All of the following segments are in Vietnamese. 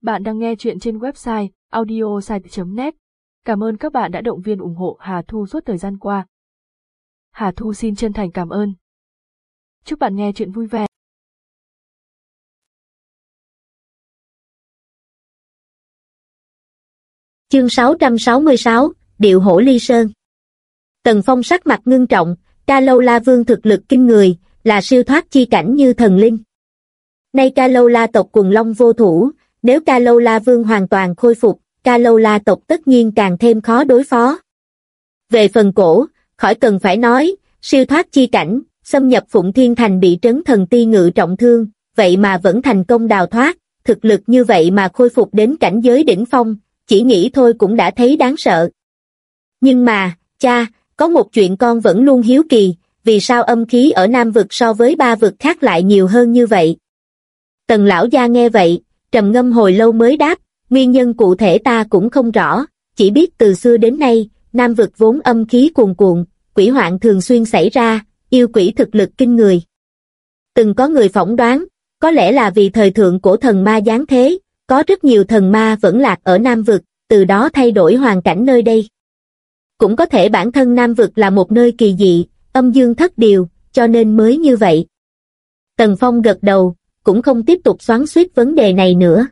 Bạn đang nghe chuyện trên website audiosite.net. Cảm ơn các bạn đã động viên ủng hộ Hà Thu suốt thời gian qua. Hà Thu xin chân thành cảm ơn. Chúc bạn nghe chuyện vui vẻ. Chương 666, Điệu hổ ly sơn. Tần Phong sắc mặt ngưng trọng, Ca Lâu La Vương thực lực kinh người, là siêu thoát chi cảnh như thần linh. Nay Ca Lâu La tộc quần long vô thủ, nếu Ca Lâu La Vương hoàn toàn khôi phục, Ca Lâu La tộc tất nhiên càng thêm khó đối phó. Về phần cổ, khỏi cần phải nói, siêu thoát chi cảnh, xâm nhập Phụng Thiên Thành bị Trấn Thần Ti Ngự trọng thương, vậy mà vẫn thành công đào thoát, thực lực như vậy mà khôi phục đến cảnh giới đỉnh phong, chỉ nghĩ thôi cũng đã thấy đáng sợ. Nhưng mà, cha, có một chuyện con vẫn luôn hiếu kỳ, vì sao âm khí ở Nam Vực so với ba vực khác lại nhiều hơn như vậy? Tần lão gia nghe vậy, trầm ngâm hồi lâu mới đáp, nguyên nhân cụ thể ta cũng không rõ, chỉ biết từ xưa đến nay, Nam Vực vốn âm khí cuồn cuộn, quỷ hoạn thường xuyên xảy ra, yêu quỷ thực lực kinh người. Từng có người phỏng đoán, có lẽ là vì thời thượng cổ thần ma giáng thế, có rất nhiều thần ma vẫn lạc ở Nam Vực, từ đó thay đổi hoàn cảnh nơi đây. Cũng có thể bản thân Nam Vực là một nơi kỳ dị, âm dương thất điều, cho nên mới như vậy. Tần Phong gật đầu, cũng không tiếp tục xoắn xuýt vấn đề này nữa.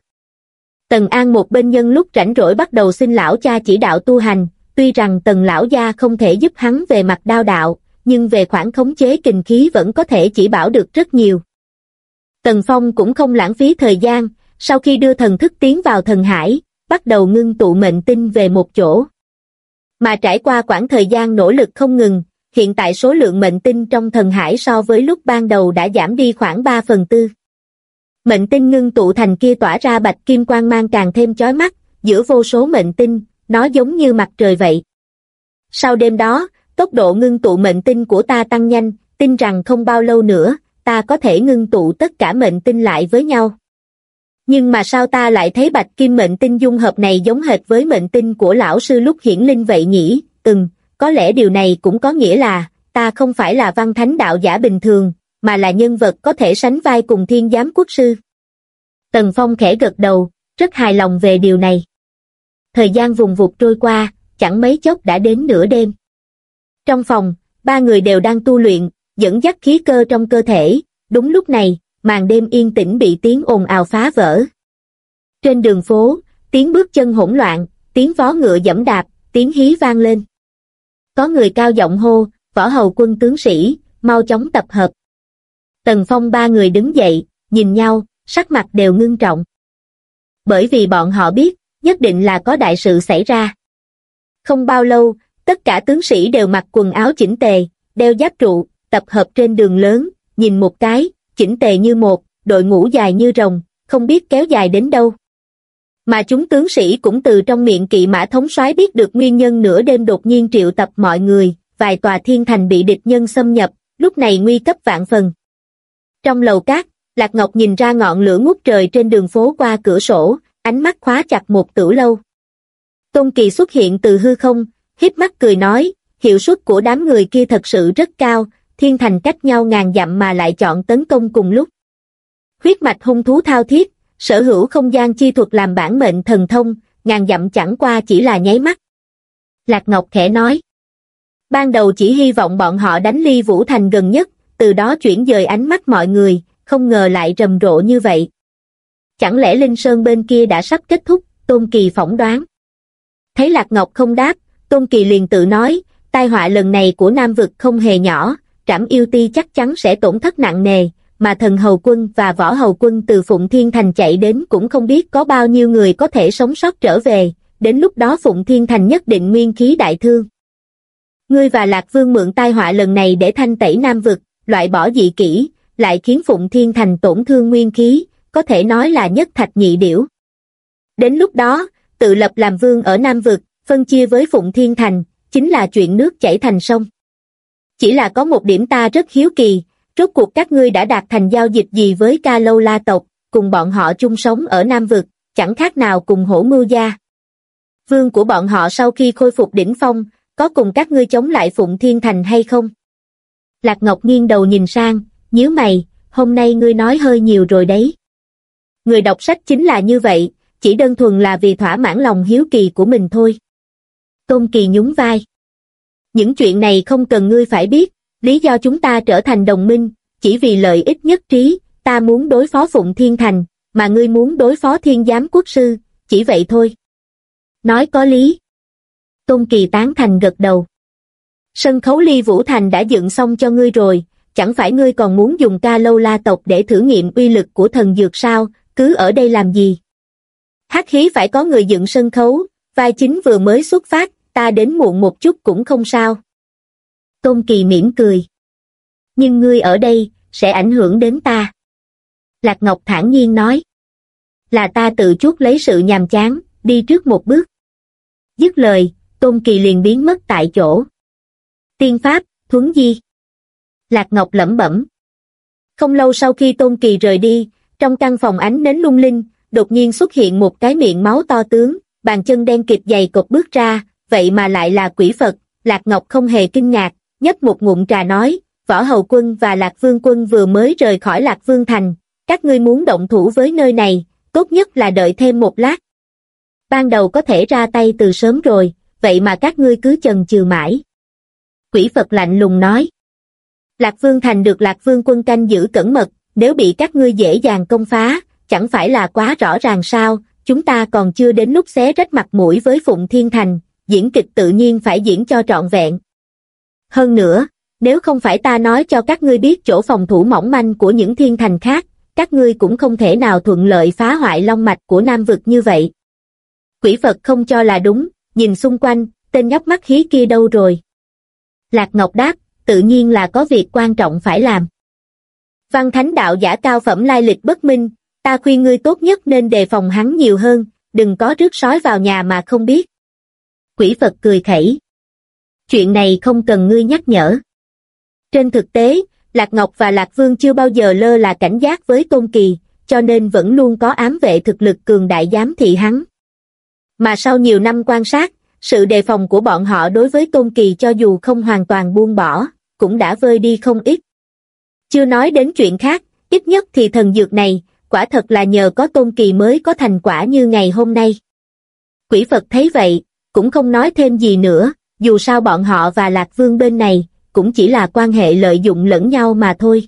Tần An một bên nhân lúc rảnh rỗi bắt đầu xin lão cha chỉ đạo tu hành, tuy rằng Tần lão gia không thể giúp hắn về mặt đao đạo, nhưng về khoản khống chế kình khí vẫn có thể chỉ bảo được rất nhiều. Tần Phong cũng không lãng phí thời gian, sau khi đưa thần thức tiến vào thần hải, bắt đầu ngưng tụ mệnh tinh về một chỗ. Mà trải qua quãng thời gian nỗ lực không ngừng, hiện tại số lượng mệnh tinh trong thần hải so với lúc ban đầu đã giảm đi khoảng 3/4. Mệnh tinh ngưng tụ thành kia tỏa ra bạch kim quang mang càng thêm chói mắt, giữa vô số mệnh tinh, nó giống như mặt trời vậy. Sau đêm đó, tốc độ ngưng tụ mệnh tinh của ta tăng nhanh, tin rằng không bao lâu nữa, ta có thể ngưng tụ tất cả mệnh tinh lại với nhau. Nhưng mà sao ta lại thấy bạch kim mệnh tinh dung hợp này giống hệt với mệnh tinh của lão sư lúc hiển linh vậy nhỉ? Có lẽ điều này cũng có nghĩa là, ta không phải là văn thánh đạo giả bình thường, mà là nhân vật có thể sánh vai cùng Thiên Giám Quốc Sư. Tần Phong khẽ gật đầu, rất hài lòng về điều này. Thời gian vùng vụt trôi qua, chẳng mấy chốc đã đến nửa đêm. Trong phòng, ba người đều đang tu luyện, dẫn dắt khí cơ trong cơ thể, đúng lúc này, màn đêm yên tĩnh bị tiếng ồn ào phá vỡ. Trên đường phố, tiếng bước chân hỗn loạn, tiếng vó ngựa giẫm đạp, tiếng hí vang lên. Có người cao giọng hô, Võ Hầu quân tướng sĩ, mau chóng tập hợp. Tần Phong ba người đứng dậy, nhìn nhau, sắc mặt đều ngưng trọng. Bởi vì bọn họ biết, nhất định là có đại sự xảy ra. Không bao lâu, tất cả tướng sĩ đều mặc quần áo chỉnh tề, đeo giáp trụ, tập hợp trên đường lớn, nhìn một cái, chỉnh tề như một, đội ngũ dài như rồng, không biết kéo dài đến đâu. Mà chúng tướng sĩ cũng từ trong miệng kỵ mã thống soái biết được nguyên nhân nửa đêm đột nhiên triệu tập mọi người, vài tòa thiên thành bị địch nhân xâm nhập, lúc này nguy cấp vạn phần. Trong lầu cát, Lạc Ngọc nhìn ra ngọn lửa ngút trời trên đường phố qua cửa sổ, ánh mắt khóa chặt một tửu lâu. Tôn Kỳ xuất hiện từ hư không, híp mắt cười nói, hiệu suất của đám người kia thật sự rất cao, thiên thành cách nhau ngàn dặm mà lại chọn tấn công cùng lúc. Huyết mạch hung thú thao thiết, sở hữu không gian chi thuật làm bản mệnh thần thông, ngàn dặm chẳng qua chỉ là nháy mắt. Lạc Ngọc khẽ nói. Ban đầu chỉ hy vọng bọn họ đánh Ly Vũ Thành gần nhất, từ đó chuyển dời ánh mắt mọi người, không ngờ lại rầm rộ như vậy. Chẳng lẽ Linh Sơn bên kia đã sắp kết thúc, Tôn Kỳ phỏng đoán. Thấy Lạc Ngọc không đáp, Tôn Kỳ liền tự nói, tai họa lần này của Nam Vực không hề nhỏ, Trảm Yêu Ti chắc chắn sẽ tổn thất nặng nề, mà Thần Hầu Quân và Võ Hầu Quân từ Phụng Thiên Thành chạy đến cũng không biết có bao nhiêu người có thể sống sót trở về, đến lúc đó Phụng Thiên Thành nhất định nguyên khí đại thương. Ngươi và Lạc Vương mượn tai họa lần này để thanh tẩy Nam Vực, loại bỏ dị kỷ, lại khiến Phụng Thiên Thành tổn thương nguyên khí, có thể nói là nhất thạch nhị điểu. Đến lúc đó, tự lập làm vương ở Nam Vực, phân chia với Phụng Thiên Thành, chính là chuyện nước chảy thành sông. Chỉ là có một điểm ta rất hiếu kỳ, rốt cuộc các ngươi đã đạt thành giao dịch gì với Ca Lâu La tộc, cùng bọn họ chung sống ở Nam Vực, chẳng khác nào cùng Hổ Mưu gia. Vương của bọn họ sau khi khôi phục đỉnh phong, có cùng các ngươi chống lại Phụng Thiên Thành hay không? Lạc Ngọc nghiêng đầu nhìn sang, nhíu mày, hôm nay ngươi nói hơi nhiều rồi đấy. Người đọc sách chính là như vậy, chỉ đơn thuần là vì thỏa mãn lòng hiếu kỳ của mình thôi. Tôn Kỳ nhún vai. Những chuyện này không cần ngươi phải biết, lý do chúng ta trở thành đồng minh, chỉ vì lợi ích nhất trí, ta muốn đối phó Phụng Thiên Thành, mà ngươi muốn đối phó Thiên Giám Quốc Sư, chỉ vậy thôi. Nói có lý. Tôn Kỳ tán thành gật đầu. Sân khấu Ly Vũ Thành đã dựng xong cho ngươi rồi, chẳng phải ngươi còn muốn dùng Ca Lâu La tộc để thử nghiệm uy lực của thần dược sao, cứ ở đây làm gì? Hắc khí phải có người dựng sân khấu, vai chính vừa mới xuất phát, ta đến muộn một chút cũng không sao. Tôn Kỳ mỉm cười. Nhưng ngươi ở đây, sẽ ảnh hưởng đến ta. Lạc Ngọc thản nhiên nói. Là ta tự chuốc lấy sự nhàm chán, đi trước một bước. Dứt lời, Tôn Kỳ liền biến mất tại chỗ. Tiên pháp, thuấn di. Lạc Ngọc lẩm bẩm. Không lâu sau khi Tôn Kỳ rời đi, trong căn phòng ánh nến lung linh, đột nhiên xuất hiện một cái miệng máu to tướng, bàn chân đen kịt dày cộp bước ra, vậy mà lại là quỷ Phật. Lạc Ngọc không hề kinh ngạc, nhấp một ngụm trà nói, Võ Hầu Quân và Lạc Vương Quân vừa mới rời khỏi Lạc Vương Thành, các ngươi muốn động thủ với nơi này, tốt nhất là đợi thêm một lát. Ban đầu có thể ra tay từ sớm rồi, vậy mà các ngươi cứ chần chừ mãi. Quỷ Phật lạnh lùng nói. Lạc Vương Thành được Lạc Vương Quân canh giữ cẩn mật, nếu bị các ngươi dễ dàng công phá, chẳng phải là quá rõ ràng sao, chúng ta còn chưa đến lúc xé rách mặt mũi với Phụng Thiên Thành, diễn kịch tự nhiên phải diễn cho trọn vẹn. Hơn nữa, nếu không phải ta nói cho các ngươi biết chỗ phòng thủ mỏng manh của những thiên thành khác, các ngươi cũng không thể nào thuận lợi phá hoại long mạch của Nam Vực như vậy. Quỷ Phật không cho là đúng, nhìn xung quanh, tên nhóc mắt hí kia đâu rồi? Lạc Ngọc đáp, tự nhiên là có việc quan trọng phải làm. Văn Thánh đạo giả cao phẩm lai lịch bất minh, ta khuyên ngươi tốt nhất nên đề phòng hắn nhiều hơn, đừng có rước sói vào nhà mà không biết. Quỷ Phật cười khẩy. Chuyện này không cần ngươi nhắc nhở. Trên thực tế, Lạc Ngọc và Lạc Vương chưa bao giờ lơ là cảnh giác với Tôn Kỳ, cho nên vẫn luôn có ám vệ thực lực cường đại giám thị hắn. Mà sau nhiều năm quan sát, sự đề phòng của bọn họ đối với Tôn Kỳ cho dù không hoàn toàn buông bỏ, cũng đã vơi đi không ít. Chưa nói đến chuyện khác, ít nhất thì thần dược này, quả thật là nhờ có Tôn Kỳ mới có thành quả như ngày hôm nay. Quỷ Phật thấy vậy, cũng không nói thêm gì nữa, dù sao bọn họ và Lạc Vương bên này, cũng chỉ là quan hệ lợi dụng lẫn nhau mà thôi.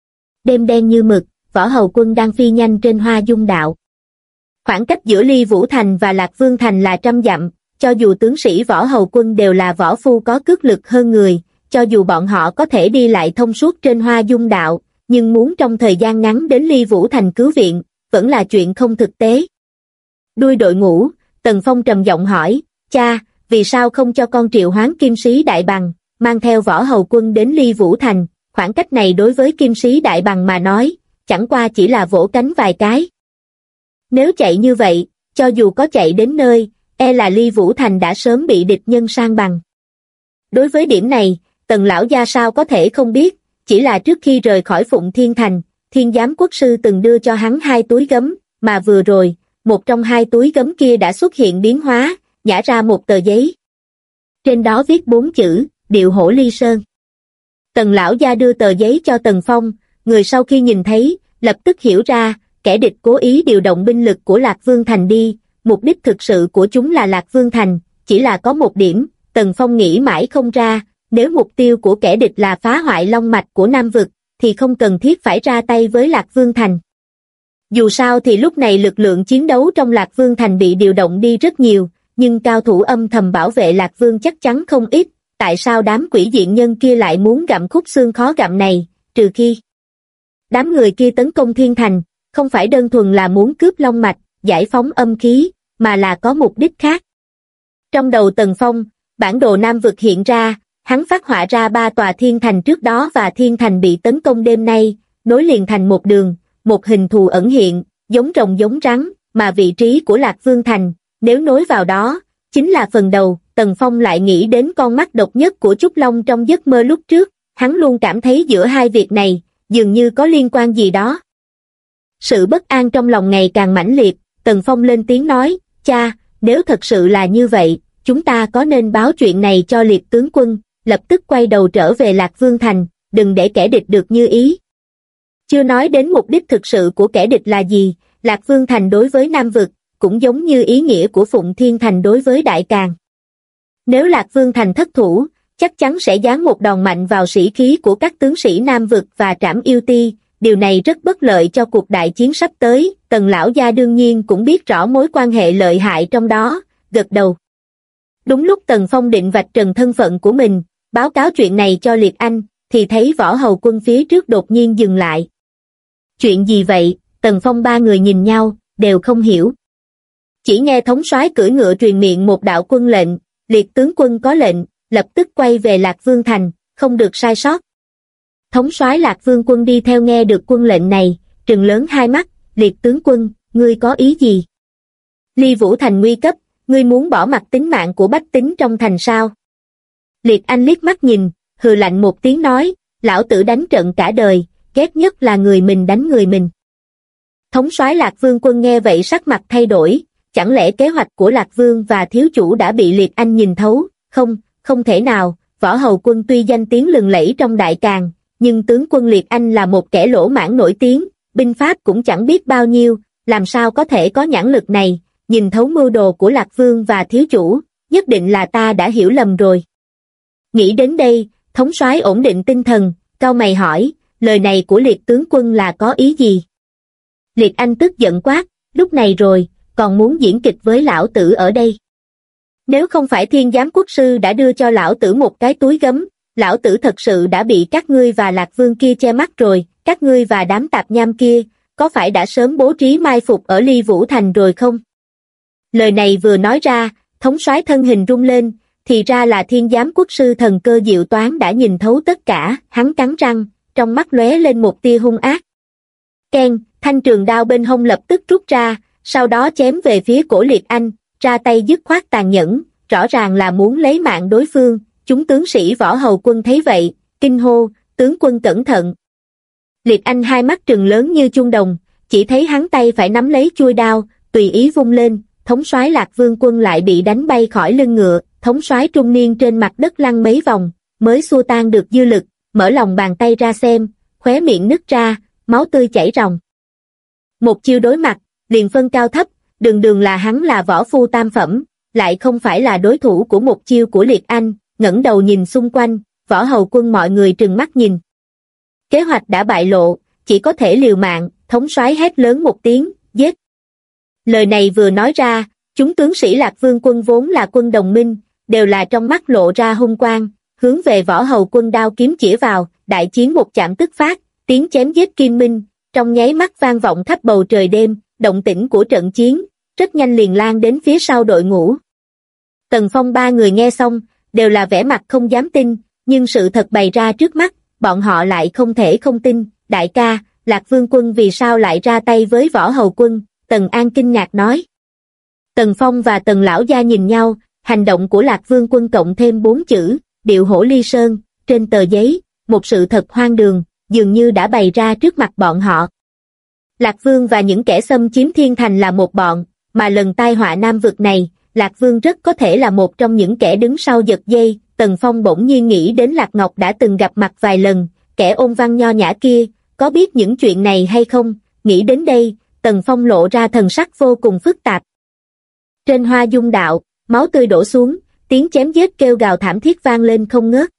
Đêm đen như mực, Võ Hầu Quân đang phi nhanh trên Hoa Dung Đạo. Khoảng cách giữa Ly Vũ Thành và Lạc Vương Thành là 100 dặm, cho dù tướng sĩ Võ Hầu Quân đều là võ phu có cước lực hơn người, cho dù bọn họ có thể đi lại thông suốt trên Hoa Dung Đạo, nhưng muốn trong thời gian ngắn đến Ly Vũ Thành cứu viện, vẫn là chuyện không thực tế. Đuôi đội ngũ, Tần Phong trầm giọng hỏi, cha, vì sao không cho con triệu hoán Kim Sĩ Đại Bằng, mang theo Võ Hầu Quân đến Ly Vũ Thành, khoảng cách này đối với Kim Sĩ Đại Bằng mà nói, chẳng qua chỉ là vỗ cánh vài cái. Nếu chạy như vậy, cho dù có chạy đến nơi, e là Ly Vũ Thành đã sớm bị địch nhân san bằng. Đối với điểm này, Tần lão gia sao có thể không biết, chỉ là trước khi rời khỏi Phụng Thiên Thành, Thiên Giám Quốc Sư từng đưa cho hắn 2 túi gấm, mà vừa rồi, một trong 2 túi gấm kia đã xuất hiện biến hóa, nhả ra một tờ giấy. Trên đó viết 4 chữ, Điệu Hổ Ly Sơn. Tần lão gia đưa tờ giấy cho Tần Phong, người sau khi nhìn thấy, lập tức hiểu ra, kẻ địch cố ý điều động binh lực của Lạc Vương Thành đi, mục đích thực sự của chúng là Lạc Vương Thành, chỉ là có một điểm, Tần Phong nghĩ mãi không ra, nếu mục tiêu của kẻ địch là phá hoại long mạch của Nam Vực, thì không cần thiết phải ra tay với Lạc Vương Thành. Dù sao thì lúc này lực lượng chiến đấu trong Lạc Vương Thành bị điều động đi rất nhiều, nhưng cao thủ âm thầm bảo vệ Lạc Vương chắc chắn không ít, tại sao đám quỷ diện nhân kia lại muốn gặm khúc xương khó gặm này, trừ khi đám người kia tấn công Thiên Thành, không phải đơn thuần là muốn cướp long mạch, giải phóng âm khí, mà là có mục đích khác. Trong đầu Tần Phong, bản đồ Nam Vực hiện ra, hắn phát họa ra 3 tòa thiên thành trước đó và thiên thành bị tấn công đêm nay, nối liền thành một đường, một hình thù ẩn hiện, giống rồng giống rắn, mà vị trí của Lạc Vương Thành, nếu nối vào đó, chính là phần đầu. Tần Phong lại nghĩ đến con mắt độc nhất của Trúc Long trong giấc mơ lúc trước, hắn luôn cảm thấy giữa hai việc này, dường như có liên quan gì đó. Sự bất an trong lòng ngày càng mãnh liệt, Tần Phong lên tiếng nói, cha, nếu thật sự là như vậy, chúng ta có nên báo chuyện này cho Liệt tướng quân, lập tức quay đầu trở về Lạc Vương Thành, đừng để kẻ địch được như ý. Chưa nói đến mục đích thực sự của kẻ địch là gì, Lạc Vương Thành đối với Nam Vực, cũng giống như ý nghĩa của Phụng Thiên Thành đối với Đại Càn. Nếu Lạc Vương Thành thất thủ, chắc chắn sẽ giáng một đòn mạnh vào sĩ khí của các tướng sĩ Nam Vực và Trảm Yêu Ti, điều này rất bất lợi cho cuộc đại chiến sắp tới. Tần lão gia đương nhiên cũng biết rõ mối quan hệ lợi hại trong đó, gật đầu. Đúng lúc Tần Phong định vạch trần thân phận của mình, báo cáo chuyện này cho Liệt Anh, thì thấy Võ Hầu Quân phía trước đột nhiên dừng lại. Chuyện gì vậy? Tần Phong ba người nhìn nhau, đều không hiểu. Chỉ nghe thống soái cưỡi ngựa truyền miệng một đạo quân lệnh, Liệt tướng quân có lệnh, lập tức quay về Lạc Vương Thành, không được sai sót. Thống soái Lạc Vương Quân đi theo nghe được quân lệnh này, trừng lớn hai mắt, Liệt tướng quân, ngươi có ý gì? Ly Vũ Thành nguy cấp, ngươi muốn bỏ mặc tính mạng của bách tính trong thành sao? Liệt Anh liếc mắt nhìn, hừ lạnh một tiếng nói, lão tử đánh trận cả đời, ghét nhất là người mình đánh người mình. Thống soái Lạc Vương Quân nghe vậy sắc mặt thay đổi, chẳng lẽ kế hoạch của Lạc Vương và thiếu chủ đã bị Liệt Anh nhìn thấu? Không thể nào. Võ Hầu Quân tuy danh tiếng lừng lẫy trong Đại Càn, nhưng tướng quân Liệt Anh là một kẻ lỗ mãng nổi tiếng, binh pháp cũng chẳng biết bao nhiêu, làm sao có thể có nhãn lực này, nhìn thấu mưu đồ của Lạc Vương và thiếu chủ, nhất định là ta đã hiểu lầm rồi. Nghĩ đến đây, thống soái ổn định tinh thần, cau mày hỏi, lời này của Liệt tướng quân là có ý gì? Liệt Anh tức giận quát, lúc này rồi, còn muốn diễn kịch với lão tử ở đây. Nếu không phải Thiên Giám Quốc sư đã đưa cho lão tử một cái túi gấm, lão tử thật sự đã bị các ngươi và Lạc Vương kia che mắt rồi, các ngươi và đám tạp nham kia, có phải đã sớm bố trí mai phục ở Ly Vũ Thành rồi không? Lời này vừa nói ra, thống soái thân hình rung lên, thì ra là Thiên Giám Quốc sư thần cơ diệu toán đã nhìn thấu tất cả, hắn cắn răng, trong mắt lóe lên một tia hung ác. Keng, thanh trường đao bên hông lập tức rút ra, sau đó chém về phía cổ Liệt Anh, ra tay dứt khoát tàn nhẫn, rõ ràng là muốn lấy mạng đối phương. Chúng tướng sĩ Võ Hầu Quân thấy vậy, kinh hô, tướng quân cẩn thận. Liệt Anh hai mắt trừng lớn như chuông đồng, chỉ thấy hắn tay phải nắm lấy chuôi đao, tùy ý vung lên, thống soái Lạc Vương Quân lại bị đánh bay khỏi lưng ngựa, thống soái trung niên trên mặt đất lăn mấy vòng, mới xua tan được dư lực, mở lòng bàn tay ra xem, khóe miệng nứt ra, máu tươi chảy ròng. Một chiêu đối mặt, liền phân cao thấp, đường là hắn là võ phu tam phẩm, lại không phải là đối thủ của một chiêu của Liệt Anh, ngẩng đầu nhìn xung quanh, Võ Hầu Quân mọi người trừng mắt nhìn. Kế hoạch đã bại lộ, chỉ có thể liều mạng, thống soái hét lớn một tiếng, giết. Lời này vừa nói ra, chúng tướng sĩ Lạc Vương Quân vốn là quân đồng minh, đều là trong mắt lộ ra hung quang, hướng về Võ Hầu Quân đao kiếm chĩa vào, đại chiến một chạm tức phát, tiếng chém giết kim minh, trong nháy mắt vang vọng khắp bầu trời đêm, động tĩnh của trận chiến, rất nhanh liền lan đến phía sau đội ngũ. Tần Phong ba người nghe xong, đều là vẻ mặt không dám tin, nhưng sự thật bày ra trước mắt, bọn họ lại không thể không tin. Đại ca, Lạc Vương Quân vì sao lại ra tay với Võ Hầu Quân? Tần An kinh ngạc nói. Tần Phong và Tần Lão Gia nhìn nhau, hành động của Lạc Vương Quân cộng thêm 4 chữ, điệu hổ ly sơn, trên tờ giấy, một sự thật hoang đường, dường như đã bày ra trước mặt bọn họ. Lạc Vương và những kẻ xâm chiếm Thiên Thành là một bọn, mà lần tai họa Nam Vực này, Lạc Vương rất có thể là một trong những kẻ đứng sau giật dây. Tần Phong bỗng nhiên nghĩ đến Lạc Ngọc đã từng gặp mặt vài lần, kẻ ôn văn nho nhã kia, có biết những chuyện này hay không? Nghĩ đến đây, Tần Phong lộ ra thần sắc vô cùng phức tạp. Trên Hoa Dung Đạo, máu tươi đổ xuống, tiếng chém giết kêu gào thảm thiết vang lên không ngớt.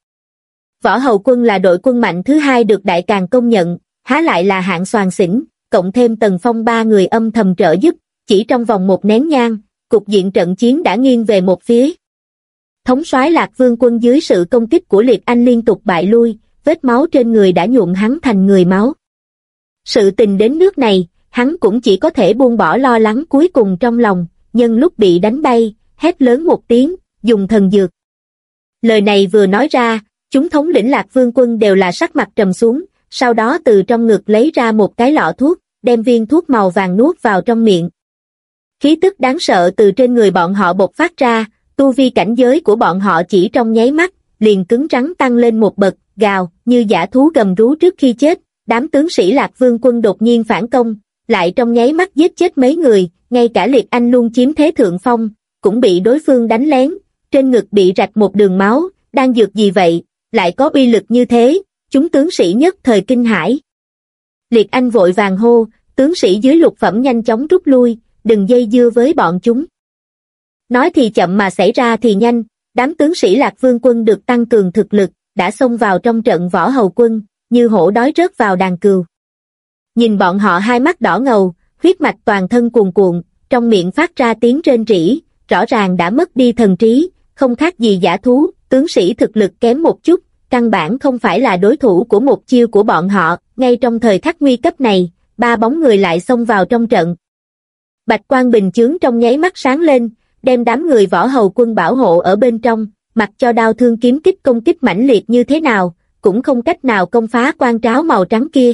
Võ Hầu Quân là đội quân mạnh thứ hai được Đại Càn công nhận, há lại là hạng soàn xỉn, cộng thêm Tần Phong ba người âm thầm trợ giúp, chỉ trong vòng một nén nhang, cục diện trận chiến đã nghiêng về một phía. Thống soái Lạc Vương Quân dưới sự công kích của Liệt Anh liên tục bại lui, vết máu trên người đã nhuộm hắn thành người máu. Sự tình đến nước này, hắn cũng chỉ có thể buông bỏ lo lắng cuối cùng trong lòng, nhân lúc bị đánh bay, hét lớn một tiếng, dùng thần dược. Lời này vừa nói ra, chúng thống lĩnh Lạc Vương Quân đều là sắc mặt trầm xuống, sau đó từ trong ngực lấy ra một cái lọ thuốc, đem viên thuốc màu vàng nuốt vào trong miệng. Khí tức đáng sợ từ trên người bọn họ bộc phát ra, tu vi cảnh giới của bọn họ chỉ trong nháy mắt, liền cứng rắn tăng lên một bậc, gào, như dã thú gầm rú trước khi chết. Đám tướng sĩ Lạc Vương Quân đột nhiên phản công, lại trong nháy mắt giết chết mấy người, ngay cả Liệt Anh luôn chiếm thế thượng phong, cũng bị đối phương đánh lén, trên ngực bị rạch một đường máu, đang dược gì vậy, lại có uy lực như thế, chúng tướng sĩ nhất thời kinh hãi. Liệt Anh vội vàng hô, tướng sĩ dưới lục phẩm nhanh chóng rút lui, đừng dây dưa với bọn chúng. Nói thì chậm mà xảy ra thì nhanh, đám tướng sĩ Lạc Vương quân được tăng cường thực lực, đã xông vào trong trận Võ Hầu quân, như hổ đói rớt vào đàn cừu. Nhìn bọn họ hai mắt đỏ ngầu, huyết mạch toàn thân cuồn cuộn, trong miệng phát ra tiếng rên rỉ, rõ ràng đã mất đi thần trí, không khác gì dã thú, tướng sĩ thực lực kém một chút, căn bản không phải là đối thủ của một chiêu của bọn họ. Ngay trong thời khắc nguy cấp này, ba bóng người lại xông vào trong trận. Bạch quang bình chướng trong nháy mắt sáng lên, đem đám người Võ Hầu quân bảo hộ ở bên trong, mặc cho đao thương kiếm kích công kích mãnh liệt như thế nào, cũng không cách nào công phá quan tráo màu trắng kia.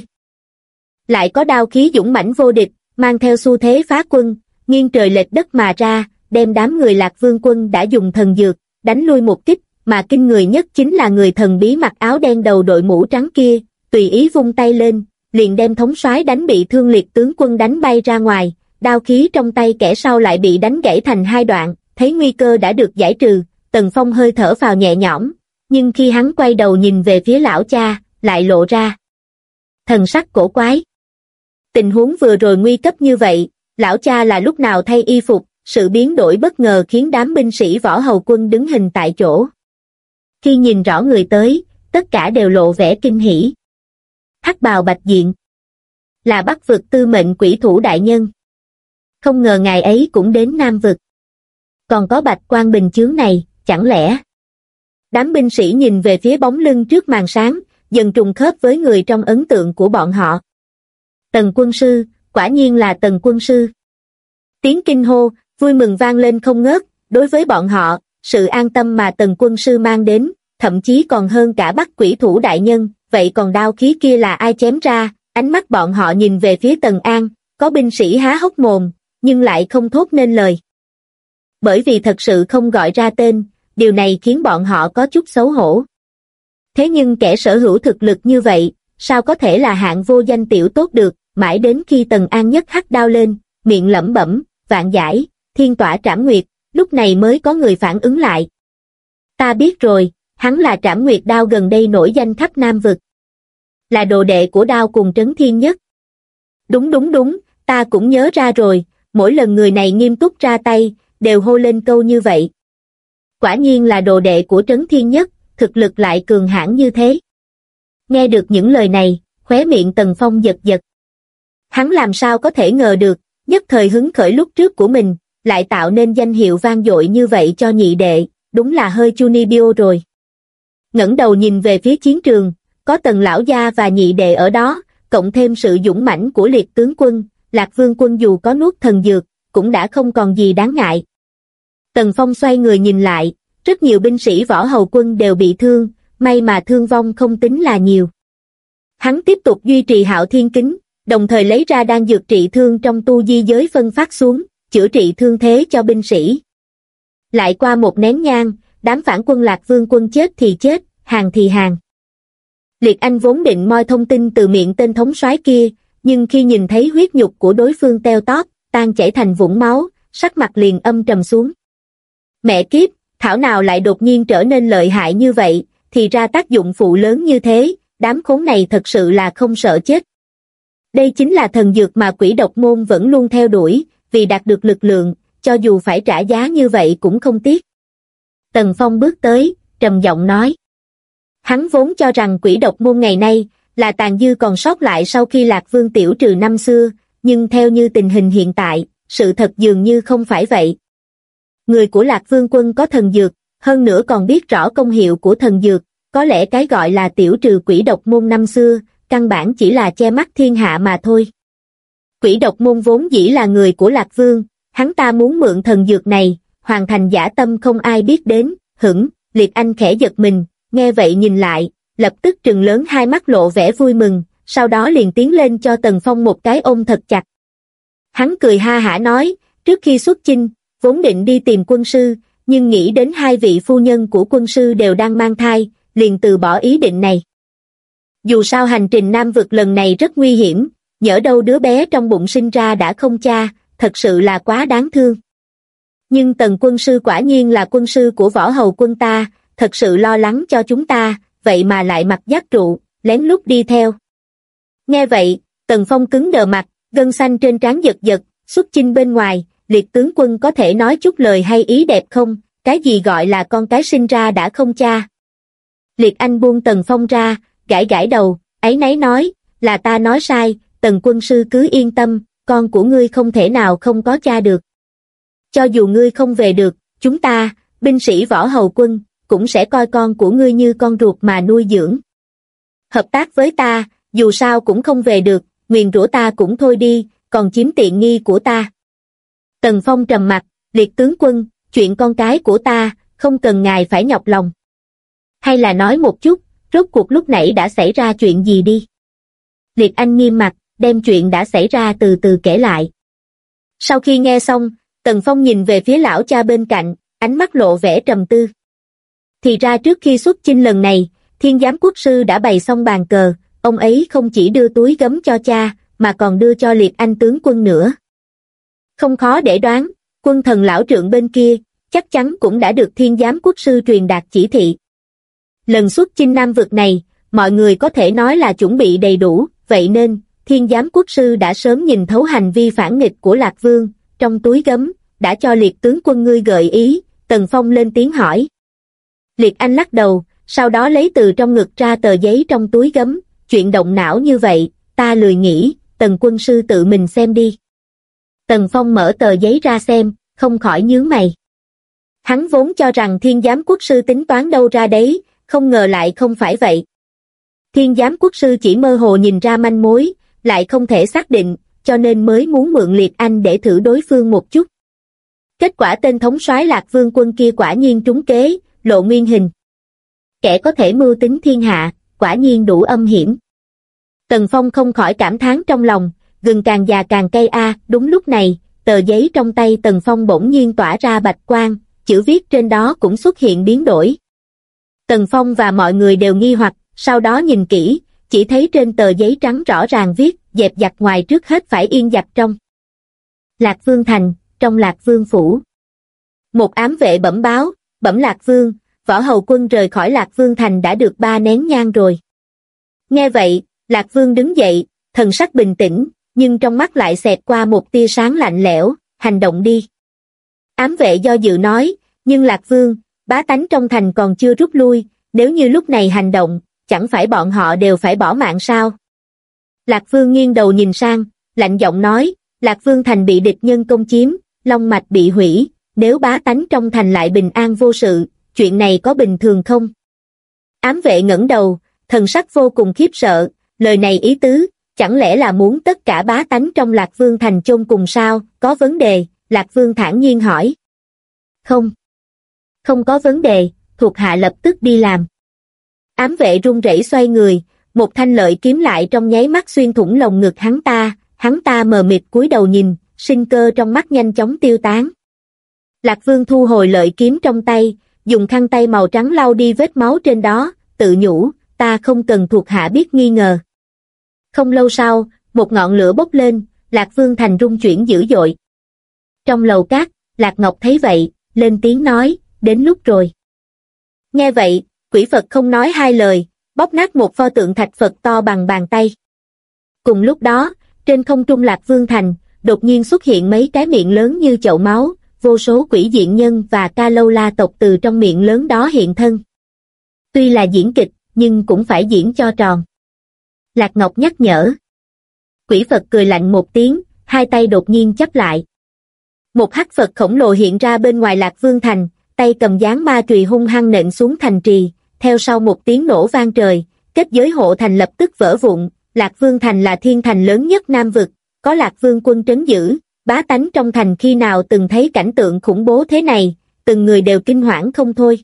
Lại có đao khí dũng mãnh vô địch, mang theo xu thế phá quân, nghiêng trời lệch đất mà ra, đem đám người Lạc Vương quân đã dùng thần dược, đánh lui một kích, mà kinh người nhất chính là người thần bí mặc áo đen đầu đội mũ trắng kia, tùy ý vung tay lên, liền đem thống soái đánh bị thương liệt tướng quân đánh bay ra ngoài, đao khí trong tay kẻ sau lại bị đánh gãy thành hai đoạn, thấy nguy cơ đã được giải trừ, Tần Phong hơi thở phào nhẹ nhõm, nhưng khi hắn quay đầu nhìn về phía lão cha, lại lộ ra thần sắc cổ quái. Tình huống vừa rồi nguy cấp như vậy, lão cha là lúc nào thay y phục, sự biến đổi bất ngờ khiến đám binh sĩ Võ Hầu quân đứng hình tại chỗ. Khi nhìn rõ người tới, tất cả đều lộ vẻ kinh hỉ. Hắc bào bạch diện, là Bắc vực tư mệnh quỷ thủ đại nhân. Không ngờ ngài ấy cũng đến Nam vực. Còn có bạch quan bình chướng này, chẳng lẽ? Đám binh sĩ nhìn về phía bóng lưng trước màn sáng, dần trùng khớp với người trong ấn tượng của bọn họ. Tần quân sư, quả nhiên là Tần quân sư. Tiếng kinh hô, vui mừng vang lên không ngớt, đối với bọn họ, sự an tâm mà Tần quân sư mang đến, thậm chí còn hơn cả Bắc quỷ thủ đại nhân, vậy còn đao khí kia là ai chém ra? Ánh mắt bọn họ nhìn về phía Tần An, có binh sĩ há hốc mồm, nhưng lại không thốt nên lời. Bởi vì thật sự không gọi ra tên, điều này khiến bọn họ có chút xấu hổ. Thế nhưng kẻ sở hữu thực lực như vậy, sao có thể là hạng vô danh tiểu tốt được, mãi đến khi Tần An nhấc hắc đao lên, miệng lẩm bẩm, vạn giải, thiên tỏa Trảm Nguyệt, lúc này mới có người phản ứng lại. Ta biết rồi, hắn là Trảm Nguyệt đao gần đây nổi danh khắp Nam vực. Là đồ đệ của đao cùng Trấn Thiên Nhất. Đúng, ta cũng nhớ ra rồi, mỗi lần người này nghiêm túc ra tay, đều hô lên câu như vậy. Quả nhiên là đồ đệ của Trấn Thiên Nhất, thực lực lại cường hãn như thế. Nghe được những lời này, khóe miệng Tần Phong giật giật. Hắn làm sao có thể ngờ được, nhất thời hứng khởi lúc trước của mình, lại tạo nên danh hiệu vang dội như vậy cho nhị đệ, đúng là hơi chunibyo rồi. Ngẩng đầu nhìn về phía chiến trường, có Tần lão gia và nhị đệ ở đó, cộng thêm sự dũng mãnh của liệt tướng quân, Lạc Vương quân dù có nuốt thần dược, cũng đã không còn gì đáng ngại. Tần Phong xoay người nhìn lại, rất nhiều binh sĩ Võ Hầu quân đều bị thương, may mà thương vong không tính là nhiều. Hắn tiếp tục duy trì Hạo Thiên Kính, đồng thời lấy ra đan dược trị thương trong tu di giới phân phát xuống, chữa trị thương thế cho binh sĩ. Lại qua một nén nhang, đám phản quân Lạc Vương quân chết thì chết, hàng thì hàng. Liệt Anh vốn định moi thông tin từ miệng tên thống soái kia, nhưng khi nhìn thấy huyết nhục của đối phương teo tóp, tan chảy thành vũng máu, sắc mặt liền âm trầm xuống. Mẹ kiếp, thảo nào lại đột nhiên trở nên lợi hại như vậy, thì ra tác dụng phụ lớn như thế, đám khốn này thật sự là không sợ chết. Đây chính là thần dược mà Quỷ Độc môn vẫn luôn theo đuổi, vì đạt được lực lượng, cho dù phải trả giá như vậy cũng không tiếc. Tần Phong bước tới, trầm giọng nói. Hắn vốn cho rằng Quỷ Độc môn ngày nay là tàn dư còn sót lại sau khi Lạc Vương tiểu trừ năm xưa, nhưng theo như tình hình hiện tại, sự thật dường như không phải vậy. Người của Lạc Vương quân có thần dược, hơn nữa còn biết rõ công hiệu của thần dược, có lẽ cái gọi là tiểu trừ Quỷ Độc môn năm xưa, căn bản chỉ là che mắt thiên hạ mà thôi. Quỷ Độc môn vốn dĩ là người của Lạc Vương, hắn ta muốn mượn thần dược này, hoàn thành dã tâm không ai biết đến, Liệt Anh khẽ giật mình, nghe vậy nhìn lại, lập tức trừng lớn hai mắt lộ vẻ vui mừng, sau đó liền tiến lên cho Tần Phong một cái ôm thật chặt. Hắn cười ha hả nói, trước khi xuất chinh, vốn định đi tìm quân sư, nhưng nghĩ đến hai vị phu nhân của quân sư đều đang mang thai, liền từ bỏ ý định này. Dù sao hành trình Nam vực lần này rất nguy hiểm, nhỡ đâu đứa bé trong bụng sinh ra đã không cha, thật sự là quá đáng thương. Nhưng Tần quân sư quả nhiên là quân sư của Võ Hầu quân ta, thật sự lo lắng cho chúng ta, vậy mà lại mặc giáp trụ, lén lút đi theo. Nghe vậy, Tần Phong cứng đờ mặt, gân xanh trên trán giật giật, Xuất chinh bên ngoài, Liệt tướng quân có thể nói chút lời hay ý đẹp không? Cái gì gọi là con cái sinh ra đã không cha? Liệt Anh buông Tần Phong ra, gãi gãi đầu, áy náy nói, là ta nói sai, Tần quân sư cứ yên tâm, con của ngươi không thể nào không có cha được. Cho dù ngươi không về được, chúng ta, binh sĩ võ hầu quân, cũng sẽ coi con của ngươi như con ruột mà nuôi dưỡng. Hợp tác với ta, dù sao cũng không về được, nguyền rủa ta cũng thôi đi, còn chiếm tiện nghi của ta. Tần Phong trầm mặt, Liệt tướng quân, chuyện con cái của ta, không cần ngài phải nhọc lòng. Hay là nói một chút, rốt cuộc lúc nãy đã xảy ra chuyện gì đi. Liệt Anh nghiêm mặt, đem chuyện đã xảy ra từ từ kể lại. Sau khi nghe xong, Tần Phong nhìn về phía lão cha bên cạnh, ánh mắt lộ vẻ trầm tư. Thì ra trước khi xuất chinh lần này, Thiên Giám Quốc sư đã bày xong bàn cờ, ông ấy không chỉ đưa túi gấm cho cha, mà còn đưa cho Liệt Anh tướng quân nữa. Không khó để đoán, quân thần lão trượng bên kia, chắc chắn cũng đã được Thiên Giám Quốc sư truyền đạt chỉ thị. Lần xuất chinh Nam vực này, mọi người có thể nói là chuẩn bị đầy đủ, vậy nên, Thiên Giám Quốc sư đã sớm nhìn thấu hành vi phản nghịch của Lạc Vương, trong túi gấm, đã cho Liệt tướng quân ngươi gợi ý, Tần Phong lên tiếng hỏi. Liệt Anh lắc đầu, sau đó lấy từ trong ngực ra tờ giấy trong túi gấm, chuyện động não như vậy, ta lười nghĩ, Tần quân sư tự mình xem đi. Tần Phong mở tờ giấy ra xem, không khỏi nhướng mày. Hắn vốn cho rằng Thiên Giám Quốc sư tính toán đâu ra đấy, không ngờ lại không phải vậy. Thiên Giám Quốc sư chỉ mơ hồ nhìn ra manh mối, lại không thể xác định, cho nên mới muốn mượn Liệt Anh để thử đối phương một chút. Kết quả tên thống soái Lạc Vương quân kia quả nhiên trúng kế, lộ nguyên hình. Kẻ có thể mưu tính thiên hạ, quả nhiên đủ âm hiểm. Tần Phong không khỏi cảm thán trong lòng, gừng càng già càng cay a. Đúng lúc này, tờ giấy trong tay Tần Phong bỗng nhiên tỏa ra bạch quang, chữ viết trên đó cũng xuất hiện biến đổi. Tần Phong và mọi người đều nghi hoặc, sau đó nhìn kỹ, chỉ thấy trên tờ giấy trắng rõ ràng viết, dẹp giặc ngoài trước hết phải yên giặc trong. Lạc Vương thành, trong Lạc Vương phủ. Một ám vệ bẩm báo, bẩm Lạc Vương, võ hầu quân rời khỏi Lạc Vương thành đã được 3 nén nhang rồi. Nghe vậy, Lạc Vương đứng dậy, thần sắc bình tĩnh, nhưng trong mắt lại xẹt qua một tia sáng lạnh lẽo, hành động đi. Ám vệ do dự nói, nhưng Lạc Vương, bá tánh trong thành còn chưa rút lui, nếu như lúc này hành động, chẳng phải bọn họ đều phải bỏ mạng sao? Lạc Vương nghiêng đầu nhìn sang, lạnh giọng nói, Lạc Vương thành bị địch nhân công chiếm, long mạch bị hủy, nếu bá tánh trong thành lại bình an vô sự, chuyện này có bình thường không? Ám vệ ngẩng đầu, thần sắc vô cùng khiếp sợ, lời này ý tứ, chẳng lẽ là muốn tất cả bá tánh trong Lạc Vương thành chôn cùng sao, có vấn đề, Lạc Vương thản nhiên hỏi. Không. Không có vấn đề, thuộc hạ lập tức đi làm. Ám vệ run rẩy xoay người, một thanh lợi kiếm lại trong nháy mắt xuyên thủng lồng ngực hắn ta mờ mịt cúi đầu nhìn, sinh cơ trong mắt nhanh chóng tiêu tán. Lạc Vương thu hồi lợi kiếm trong tay, dùng khăn tay màu trắng lau đi vết máu trên đó, tự nhủ, ta không cần thuộc hạ biết nghi ngờ. Không lâu sau, một ngọn lửa bốc lên, Lạc Vương thành rung chuyển dữ dội. Trong lầu cát, Lạc Ngọc thấy vậy, lên tiếng nói, đến lúc rồi. Nghe vậy, quỷ Phật không nói hai lời, bóp nát một pho tượng thạch Phật to bằng bàn tay. Cùng lúc đó, trên không trung Lạc Vương thành, đột nhiên xuất hiện mấy cái miệng lớn như chậu máu, vô số quỷ diện nhân và ca lâu la tộc từ trong miệng lớn đó hiện thân. Tuy là diễn kịch, nhưng cũng phải diễn cho tròn. Lạc Ngọc nhắc nhở. Quỷ Phật cười lạnh một tiếng, hai tay đột nhiên chắp lại. Một hắc Phật khổng lồ hiện ra bên ngoài Lạc Vương thành, tay cầm giáng ma chùy hung hăng nện xuống thành trì, theo sau một tiếng nổ vang trời, kết giới hộ thành lập tức vỡ vụn. Lạc Vương thành là thiên thành lớn nhất Nam vực, có Lạc Vương quân trấn giữ, bá tánh trong thành khi nào từng thấy cảnh tượng khủng bố thế này, từng người đều kinh hoảng không thôi.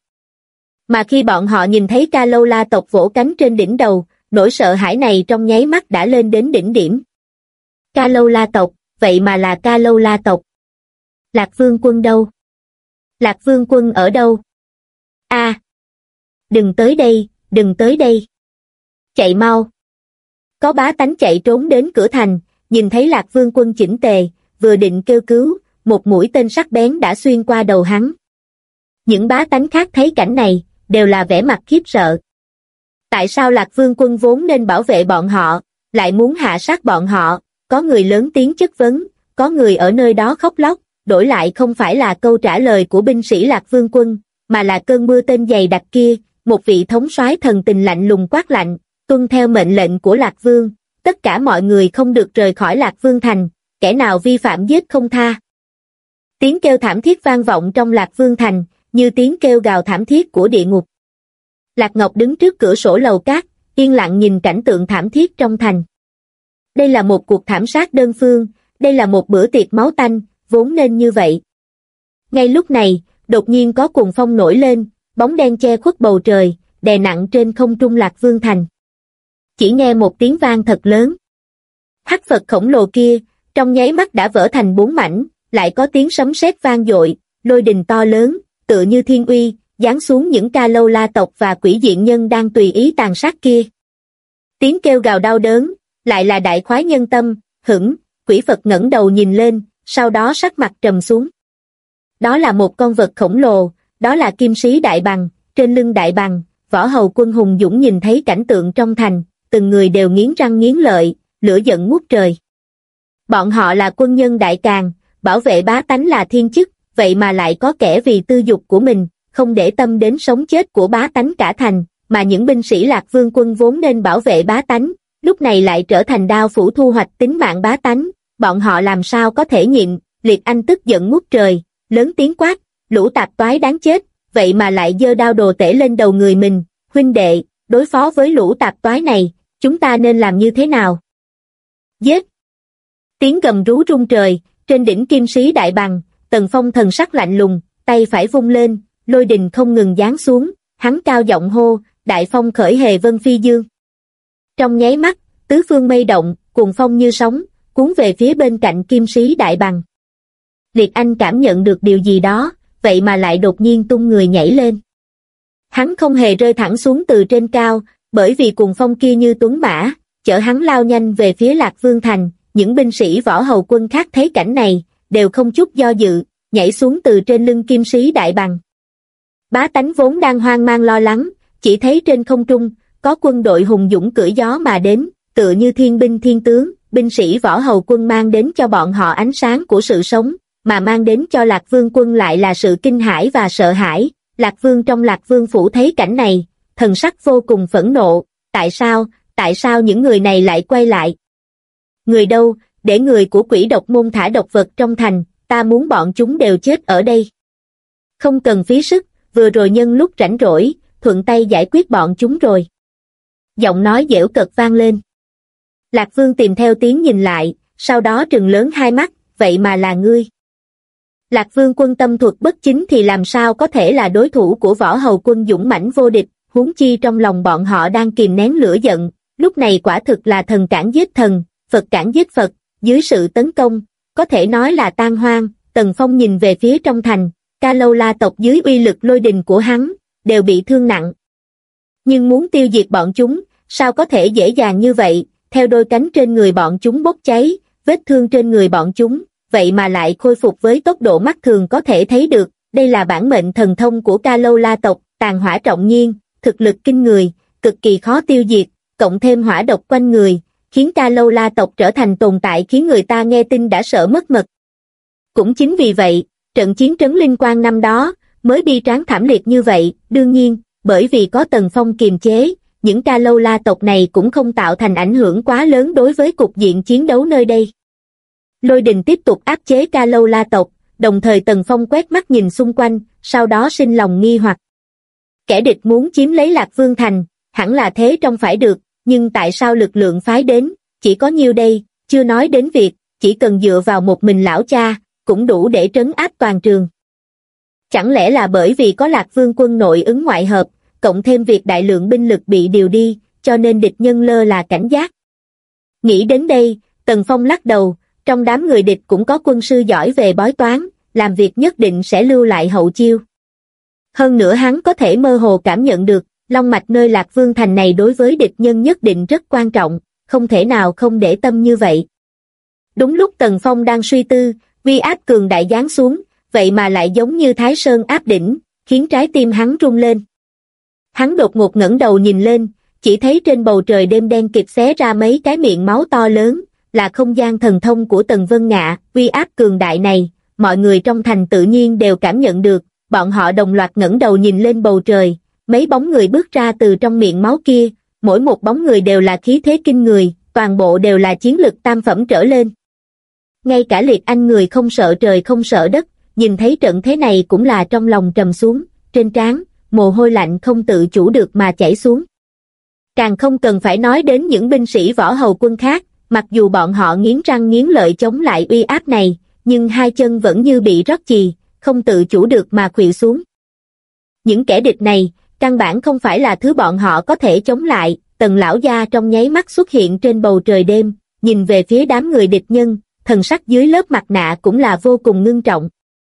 Mà khi bọn họ nhìn thấy ca lâu la tộc vỗ cánh trên đỉnh đầu, nỗi sợ hãi này trong nháy mắt đã lên đến đỉnh điểm. Ca lâu la tộc, vậy mà là ca lâu la tộc. Lạc Vương quân đâu? Lạc Vương quân ở đâu? A, đừng tới đây, đừng tới đây. Chạy mau. Có bá tánh chạy trốn đến cửa thành, nhìn thấy Lạc Vương quân chỉnh tề, vừa định kêu cứu, một mũi tên sắc bén đã xuyên qua đầu hắn. Những bá tánh khác thấy cảnh này, đều là vẻ mặt khiếp sợ. Tại sao Lạc Vương quân vốn nên bảo vệ bọn họ, lại muốn hạ sát bọn họ? Có người lớn tiếng chất vấn, có người ở nơi đó khóc lóc, đổi lại không phải là câu trả lời của binh sĩ Lạc Vương quân, mà là cơn mưa tên dày đặc kia. Một vị thống soái thần tình lạnh lùng quát lạnh, tuân theo mệnh lệnh của Lạc Vương, tất cả mọi người không được rời khỏi Lạc Vương thành, kẻ nào vi phạm giết không tha. Tiếng kêu thảm thiết vang vọng trong Lạc Vương thành, như tiếng kêu gào thảm thiết của địa ngục. Lạc Ngọc đứng trước cửa sổ lầu cát, yên lặng nhìn cảnh tượng thảm thiết trong thành. Đây là một cuộc thảm sát đơn phương, đây là một bữa tiệc máu tanh, vốn nên như vậy. Ngay lúc này, đột nhiên có cuồng phong nổi lên, bóng đen che khuất bầu trời, đè nặng trên không trung Lạc Vương thành. Chỉ nghe một tiếng vang thật lớn. Hắc Phật khổng lồ kia, trong nháy mắt đã vỡ thành 4 mảnh, lại có tiếng sấm sét vang dội, lôi đình to lớn, tựa như thiên uy, giáng xuống những Ca Lâu La tộc và quỷ diện nhân đang tùy ý tàn sát kia. Tiếng kêu gào đau đớn, lại là đại khoái nhân tâm, hửng, quỷ Phật ngẩng đầu nhìn lên, sau đó sắc mặt trầm xuống. Đó là một con vật khổng lồ, đó là Kim Sĩ Đại Bằng, trên lưng Đại Bằng, Võ Hầu quân hùng dũng nhìn thấy cảnh tượng trong thành, từng người đều nghiến răng nghiến lợi, lửa giận ngút trời. Bọn họ là quân nhân đại càn, bảo vệ bá tánh là thiên chức, vậy mà lại có kẻ vì tư dục của mình, không để tâm đến sống chết của bá tánh cả thành, mà những binh sĩ Lạc Vương quân vốn nên bảo vệ bá tánh, lúc này lại trở thành đao phủ thu hoạch tính mạng bá tánh, bọn họ làm sao có thể nhịn. Liệt Anh tức giận ngút trời, lớn tiếng quát, lũ tạp toái đáng chết, vậy mà lại giơ đao đồ tể lên đầu người mình, huynh đệ, đối phó với lũ tạp toái này, chúng ta nên làm như thế nào? Giết! Tiếng gầm rú rung trời, trên đỉnh Kim Sĩ Đại Bằng, Tần Phong thần sắc lạnh lùng, tay phải vung lên, lôi đình không ngừng giáng xuống, hắn cao giọng hô, đại phong khởi hề vân phi dương. Trong nháy mắt, tứ phương mây động, cuồng phong như sóng, cuốn về phía bên cạnh Kim Sĩ Đại Bằng. Liệt Anh cảm nhận được điều gì đó, vậy mà lại đột nhiên tung người nhảy lên. Hắn không hề rơi thẳng xuống từ trên cao, bởi vì cuồng phong kia như tuấn mã, chở hắn lao nhanh về phía Lạc Vương thành. Những binh sĩ Võ Hầu quân khác thấy cảnh này, đều không chút do dự, nhảy xuống từ trên lưng Kim Sĩ Đại Bằng. Bá tánh vốn đang hoang mang lo lắng, chỉ thấy trên không trung, có quân đội hùng dũng cưỡi gió mà đến, tựa như thiên binh thiên tướng, binh sĩ Võ Hầu quân mang đến cho bọn họ ánh sáng của sự sống, mà mang đến cho Lạc Vương quân lại là sự kinh hãi và sợ hãi. Lạc Vương trong Lạc Vương phủ thấy cảnh này, thần sắc vô cùng phẫn nộ, tại sao những người này lại quay lại? Người đâu, để người của quỷ độc môn thả độc vật trong thành, ta muốn bọn chúng đều chết ở đây. Không cần phí sức, vừa rồi nhân lúc rảnh rỗi, thuận tay giải quyết bọn chúng rồi. Giọng nói giễu cợt vang lên. Lạc Vương tìm theo tiếng nhìn lại, sau đó trừng lớn hai mắt, vậy mà là ngươi. Lạc Vương quân tâm thuật bất chính thì làm sao có thể là đối thủ của Võ Hầu quân dũng mãnh vô địch, huống chi trong lòng bọn họ đang kìm nén lửa giận, lúc này quả thực là thần cản giết thần, Phật cản giết Phật, dưới sự tấn công, có thể nói là tan hoang. Tần Phong nhìn về phía trong thành, Ca Lâu La tộc dưới uy lực lôi đình của hắn, đều bị thương nặng. Nhưng muốn tiêu diệt bọn chúng, sao có thể dễ dàng như vậy, theo đôi cánh trên người bọn chúng bốc cháy, vết thương trên người bọn chúng, vậy mà lại khôi phục với tốc độ mắt thường có thể thấy được, đây là bản mệnh thần thông của Ca Lâu La tộc, tàn hỏa trọng nhiên, thực lực kinh người, cực kỳ khó tiêu diệt, cộng thêm hỏa độc quanh người, khiến Ca Lâu La tộc trở thành tồn tại khiến người ta nghe tin đã sợ mất mật. Cũng chính vì vậy, trận chiến trấn Linh Quang năm đó, mới bi tráng thảm liệt như vậy, đương nhiên, bởi vì có Tần Phong kiềm chế, những Ca Lâu La tộc này cũng không tạo thành ảnh hưởng quá lớn đối với cục diện chiến đấu nơi đây. Lôi đình tiếp tục áp chế Ca Lâu La tộc, đồng thời Tần Phong quét mắt nhìn xung quanh, sau đó sinh lòng nghi hoặc. Kẻ địch muốn chiếm lấy Lạc Vương thành, hẳn là thế trong phải được, nhưng tại sao lực lượng phái đến, chỉ có nhiêu đây, chưa nói đến việc, chỉ cần dựa vào một mình lão cha, cũng đủ để trấn áp toàn trường. Chẳng lẽ là bởi vì có Lạc Vương quân nội ứng ngoại hợp, cộng thêm việc đại lượng binh lực bị điều đi, cho nên địch nhân lơ là cảnh giác. Nghĩ đến đây, Tần Phong lắc đầu, trong đám người địch cũng có quân sư giỏi về bói toán, làm việc nhất định sẽ lưu lại hậu chiêu. Hơn nữa hắn có thể mơ hồ cảm nhận được, long mạch nơi Lạc Vương thành này đối với địch nhân nhất định rất quan trọng, không thể nào không để tâm như vậy. Đúng lúc Tần Phong đang suy tư, uy áp cường đại giáng xuống, vậy mà lại giống như Thái Sơn áp đỉnh, khiến trái tim hắn rung lên. Hắn đột ngột ngẩng đầu nhìn lên, chỉ thấy trên bầu trời đêm đen kịt xé ra mấy cái miệng máu to lớn, là không gian thần thông của Tần Vân Ngạ, uy áp cường đại này, mọi người trong thành tự nhiên đều cảm nhận được, bọn họ đồng loạt ngẩng đầu nhìn lên bầu trời, mấy bóng người bước ra từ trong miệng máu kia, mỗi một bóng người đều là khí thế kinh người, toàn bộ đều là chiến lực tam phẩm trở lên. Ngay cả Liệt Anh người không sợ trời không sợ đất, nhìn thấy trận thế này cũng là trong lòng trầm xuống, trên trán, mồ hôi lạnh không tự chủ được mà chảy xuống. Càng không cần phải nói đến những binh sĩ võ hầu quân khác, mặc dù bọn họ nghiến răng nghiến lợi chống lại uy áp này, nhưng hai chân vẫn như bị rót chì, không tự chủ được mà khuỵu xuống. Những kẻ địch này, căn bản không phải là thứ bọn họ có thể chống lại. Tần lão gia trong nháy mắt xuất hiện trên bầu trời đêm, nhìn về phía đám người địch nhân, thần sắc dưới lớp mặt nạ cũng là vô cùng ngưng trọng.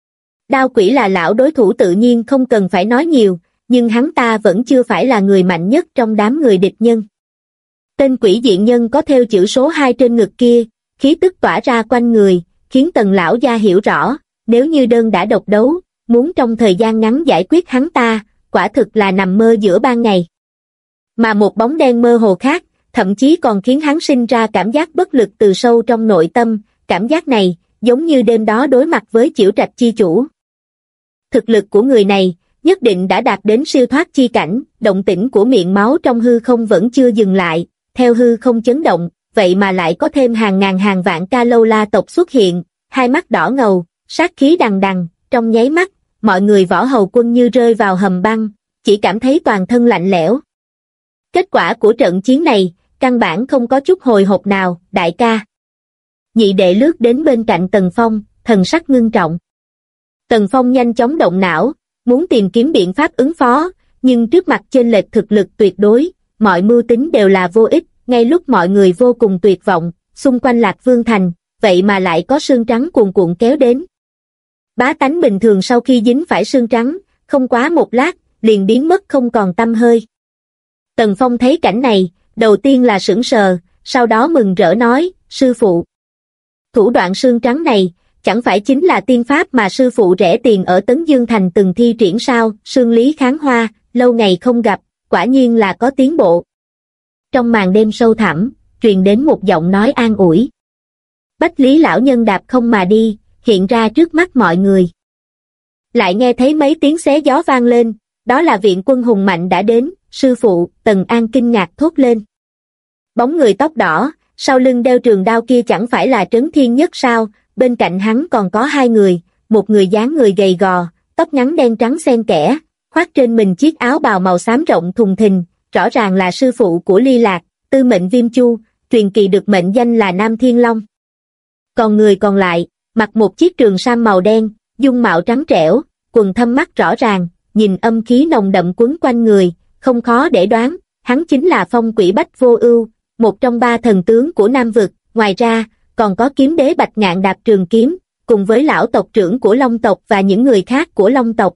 Đao Quỷ là lão đối thủ tự nhiên không cần phải nói nhiều, nhưng hắn ta vẫn chưa phải là người mạnh nhất trong đám người địch nhân. Tên quỷ diện nhân có theo chữ số 2 trên ngực kia, khí tức tỏa ra quanh người, khiến Tần lão gia hiểu rõ, nếu như đơn đã độc đấu, muốn trong thời gian ngắn giải quyết hắn ta, quả thực là nằm mơ giữa ban ngày. Mà một bóng đen mơ hồ khác, thậm chí còn khiến hắn sinh ra cảm giác bất lực từ sâu trong nội tâm, cảm giác này, giống như đêm đó đối mặt với Chiểu Trạch chi chủ. Thực lực của người này, nhất định đã đạt đến siêu thoát chi cảnh, động tĩnh của miệng máu trong hư không vẫn chưa dừng lại, theo hư không chấn động, vậy mà lại có thêm hàng ngàn hàng vạn Ca Lâu La tộc xuất hiện, hai mắt đỏ ngầu, sát khí đằng đằng, trong nháy mắt, mọi người võ hầu quân như rơi vào hầm băng, chỉ cảm thấy toàn thân lạnh lẽo. Kết quả của trận chiến này, căn bản không có chút hồi hộp nào, đại ca. Nhị đệ lướt đến bên cạnh Tần Phong, thần sắc ngưng trọng. Tần Phong nhanh chóng động não, muốn tìm kiếm biện pháp ứng phó, nhưng trước mặt chênh lệch thực lực tuyệt đối, mọi mưu tính đều là vô ích, ngay lúc mọi người vô cùng tuyệt vọng, xung quanh Lạc Vương Thành, vậy mà lại có sương trắng cuồn cuộn kéo đến. Bá tánh bình thường sau khi dính phải sương trắng, không quá một lát, liền biến mất không còn tăm hơi. Tần Phong thấy cảnh này, đầu tiên là sững sờ, sau đó mừng rỡ nói, sư phụ. Thủ đoạn sương trắng này, chẳng phải chính là tiên pháp mà sư phụ rẻ tiền ở Tấn Dương Thành từng thi triển sao, Sương Lý Kháng Hoa, lâu ngày không gặp, quả nhiên là có tiến bộ. Trong màn đêm sâu thẳm, truyền đến một giọng nói an ủi. Bách Lý lão nhân đạp không mà đi, hiện ra trước mắt mọi người. Lại nghe thấy mấy tiếng xé gió vang lên, đó là viện quân hùng mạnh đã đến, sư phụ, Tần An kinh ngạc thốt lên. Bóng người tóc đỏ, sau lưng đeo trường đao kia chẳng phải là Trấn Thiên Nhất sao, bên cạnh hắn còn có hai người, một người dáng người gầy gò, tóc ngắn đen trắng xen kẽ, khoác trên mình chiếc áo bào màu xám rộng thùng thình, rõ ràng là sư phụ của Ly Lạc, Tư Mệnh Viêm Chu, truyền kỳ được mệnh danh là Nam Thiên Long. Còn người còn lại, mặc một chiếc trường sam màu đen, dung mạo trắng trẻo, quần thâm mắt rõ ràng, nhìn âm khí nồng đậm quấn quanh người, không khó để đoán, hắn chính là Phong Quỷ Bách Vô Ưu, một trong ba thần tướng của Nam Vực, ngoài ra, còn có kiếm đế Bạch Ngạn đạp trường kiếm, cùng với lão tộc trưởng của Long tộc và những người khác của Long tộc.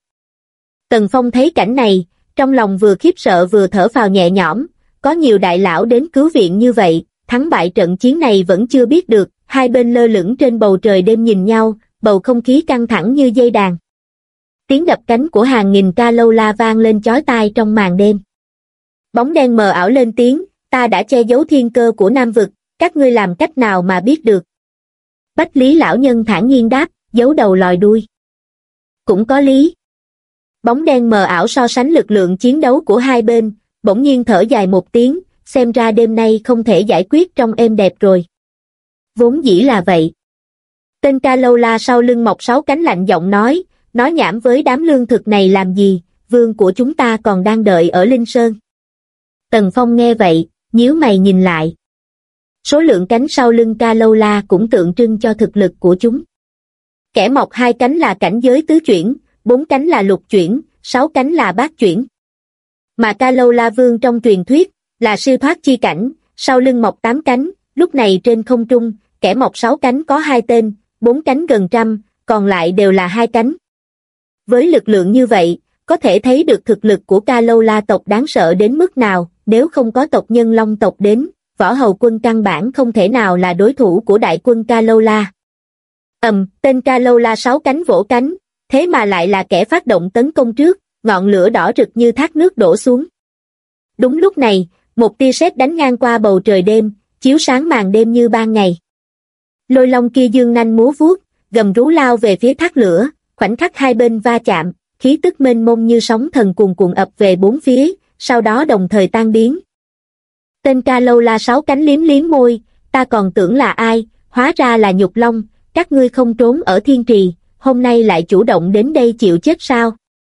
Tần Phong thấy cảnh này, trong lòng vừa khiếp sợ vừa thở phào nhẹ nhõm, có nhiều đại lão đến cứu viện như vậy, thắng bại trận chiến này vẫn chưa biết được, hai bên lơ lửng trên bầu trời đêm nhìn nhau, bầu không khí căng thẳng như dây đàn. Tiếng đập cánh của hàng nghìn Ca Lâu La vang lên chói tai trong màn đêm. Bóng đen mờ ảo lên tiếng, ta đã che giấu thiên cơ của Nam Vực, các ngươi làm cách nào mà biết được? Bách Lý lão nhân thản nhiên đáp, giấu đầu lòi đuôi. Cũng có lý. Bóng đen mờ ảo so sánh lực lượng chiến đấu của hai bên, bỗng nhiên thở dài một tiếng, xem ra đêm nay không thể giải quyết trong êm đẹp rồi. Vốn dĩ là vậy. Tên Ca Lâu La sau lưng mọc 6 cánh lạnh giọng nói nhảm với đám lương thực này làm gì, vương của chúng ta còn đang đợi ở Linh Sơn. Tần Phong nghe vậy, nhíu mày nhìn lại. Số lượng cánh sau lưng Ca Lâu La cũng tượng trưng cho thực lực của chúng. Kẻ mọc 2 cánh là cảnh giới tứ chuyển, 4 cánh là lục chuyển, 6 cánh là bát chuyển. Mà Ca Lâu La Vương trong truyền thuyết là siêu thoát chi cảnh, sau lưng mọc 8 cánh, lúc này trên không trung, kẻ mọc 6 cánh có 2 tên, 4 cánh gần trăm, còn lại đều là 2 cánh. Với lực lượng như vậy, có thể thấy được thực lực của Ca Lâu La tộc đáng sợ đến mức nào, nếu không có tộc nhân Long tộc đến, võ hầu quân căn bản không thể nào là đối thủ của đại quân Ca Lâu La. Tên Ca Lâu La 6 cánh vỗ cánh, thế mà lại là kẻ phát động tấn công trước, ngọn lửa đỏ rực như thác nước đổ xuống. Đúng lúc này, một tia sét đánh ngang qua bầu trời đêm, chiếu sáng màn đêm như ban ngày. Lôi long kia dương nanh múa vuốt, gầm rú lao về phía thác lửa, khoảnh khắc hai bên va chạm, khí tức mênh mông như sóng thần cuồn cuộn ập về bốn phía, sau đó đồng thời tan biến. Tên Ca Lâu La sáu cánh liếm liếm môi, ta còn tưởng là ai, hóa ra là Nhục Long, các ngươi không trốn ở thiên trì, hôm nay lại chủ động đến đây chịu chết sao?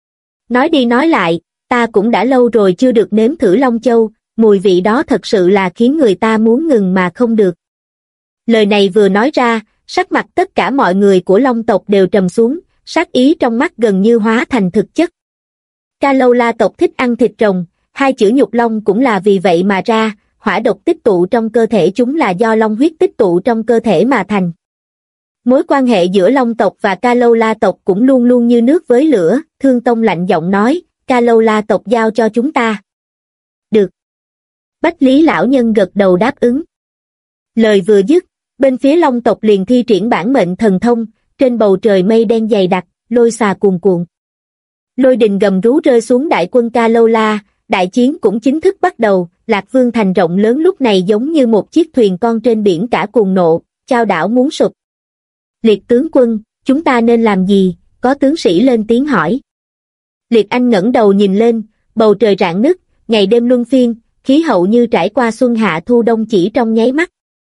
Nói đi nói lại, ta cũng đã lâu rồi chưa được nếm thử Long Châu, mùi vị đó thật sự là khiến người ta muốn ngừng mà không được. Lời này vừa nói ra, sắc mặt tất cả mọi người của Long tộc đều trầm xuống, sát ý trong mắt gần như hóa thành thực chất. Ca Lâu La tộc thích ăn thịt rồng, hai chữ Nhục Long cũng là vì vậy mà ra, hỏa độc tích tụ trong cơ thể chúng là do long huyết tích tụ trong cơ thể mà thành. Mối quan hệ giữa Long tộc và Ca Lâu La tộc cũng luôn luôn như nước với lửa, Thương Tông lạnh giọng nói, Ca Lâu La tộc giao cho chúng ta. Được. Bách Lý lão nhân gật đầu đáp ứng. Lời vừa dứt, bên phía Long tộc liền thi triển bản mệnh thần thông, trên bầu trời mây đen dày đặc, lôi xà cuồn cuộn. Lôi đình gầm rú rơi xuống đại quân Ca Lâu La, đại chiến cũng chính thức bắt đầu, Lạc Vương thành rộng lớn lúc này giống như một chiếc thuyền con trên biển cả cuồng nộ, chao đảo muốn sụp. Liệt tướng quân, chúng ta nên làm gì? Có tướng sĩ lên tiếng hỏi. Liệt Anh ngẩng đầu nhìn lên, bầu trời rạn nứt, ngày đêm luân phiên, khí hậu như trải qua xuân hạ thu đông chỉ trong nháy mắt.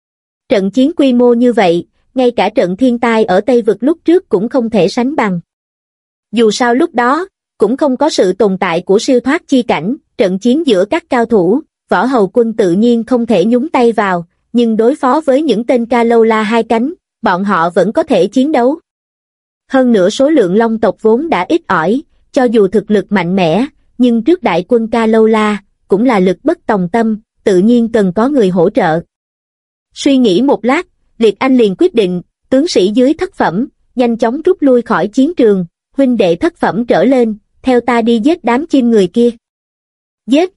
Trận chiến quy mô như vậy, ngay cả trận thiên tai ở Tây Vực lúc trước cũng không thể sánh bằng. Dù sao lúc đó, cũng không có sự tồn tại của siêu thoát chi cảnh, trận chiến giữa các cao thủ, Võ Hầu quân tự nhiên không thể nhúng tay vào, nhưng đối phó với những tên Ca Lâu La hai cánh, bọn họ vẫn có thể chiến đấu. Hơn nữa số lượng Long tộc vốn đã ít ỏi, cho dù thực lực mạnh mẽ, nhưng trước đại quân Ca Lâu La, cũng là lực bất tòng tâm, tự nhiên cần có người hỗ trợ. Suy nghĩ một lát, Liệt Anh liền quyết định, tướng sĩ dưới thất phẩm, nhanh chóng rút lui khỏi chiến trường, huynh đệ thất phẩm trở lên, theo ta đi giết đám chim người kia. Giết!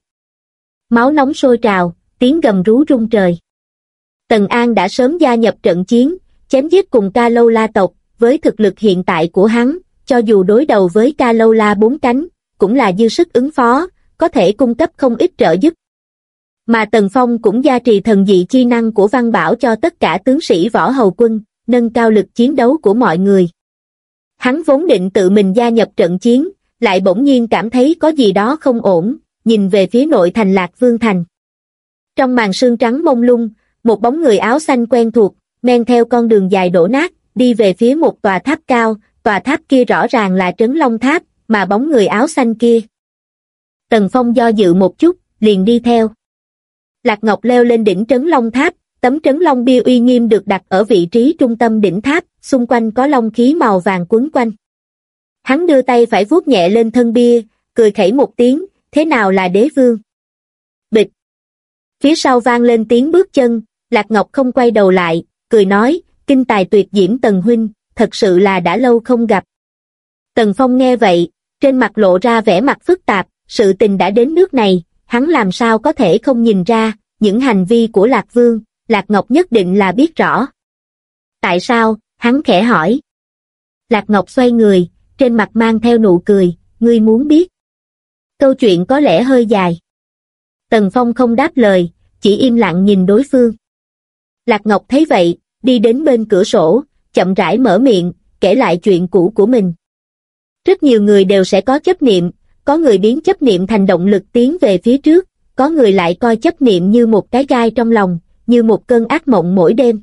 Máu nóng sôi trào, tiếng gầm rú rung trời. Tần An đã sớm gia nhập trận chiến, chém giết cùng Ca Lâu La tộc, với thực lực hiện tại của hắn, cho dù đối đầu với Ca Lâu La bốn cánh, cũng là dư sức ứng phó, có thể cung cấp không ít trợ giúp. Mà Tần Phong cũng gia trì thần dị chi năng của Văn Bảo cho tất cả tướng sĩ Võ Hầu quân, nâng cao lực chiến đấu của mọi người. Hắn vốn định tự mình gia nhập trận chiến, lại bỗng nhiên cảm thấy có gì đó không ổn, nhìn về phía nội thành Lạc Vương thành. Trong màn sương trắng mông lung, một bóng người áo xanh quen thuộc, men theo con đường dài đổ nát, đi về phía một tòa tháp cao, tòa tháp kia rõ ràng là Trấn Long Tháp, mà bóng người áo xanh kia. Tần Phong do dự một chút, liền đi theo. Lạc Ngọc leo lên đỉnh Trấn Long Tháp, tấm Trấn Long bia uy nghiêm được đặt ở vị trí trung tâm đỉnh tháp, xung quanh có long khí màu vàng quấn quanh. Hắn đưa tay phải vuốt nhẹ lên thân bia, cười khẩy một tiếng, thế nào là đế vương? Bịch! Phía sau vang lên tiếng bước chân, Lạc Ngọc không quay đầu lại, cười nói, kinh tài tuyệt diễm Tần huynh, thật sự là đã lâu không gặp. Tần Phong nghe vậy, trên mặt lộ ra vẻ mặt phức tạp, sự tình đã đến nước này, hắn làm sao có thể không nhìn ra, những hành vi của Lạc Vương, Lạc Ngọc nhất định là biết rõ. Tại sao? Hắn khẽ hỏi. Lạc Ngọc xoay người, trên mặt mang theo nụ cười, ngươi muốn biết. Câu chuyện có lẽ hơi dài. Tần Phong không đáp lời, chỉ im lặng nhìn đối phương. Lạc Ngọc thấy vậy, đi đến bên cửa sổ, chậm rãi mở miệng, kể lại chuyện cũ của mình. Rất nhiều người đều sẽ có chấp niệm, có người biến chấp niệm thành động lực tiến về phía trước, có người lại coi chấp niệm như một cái gai trong lòng, như một cơn ác mộng mỗi đêm.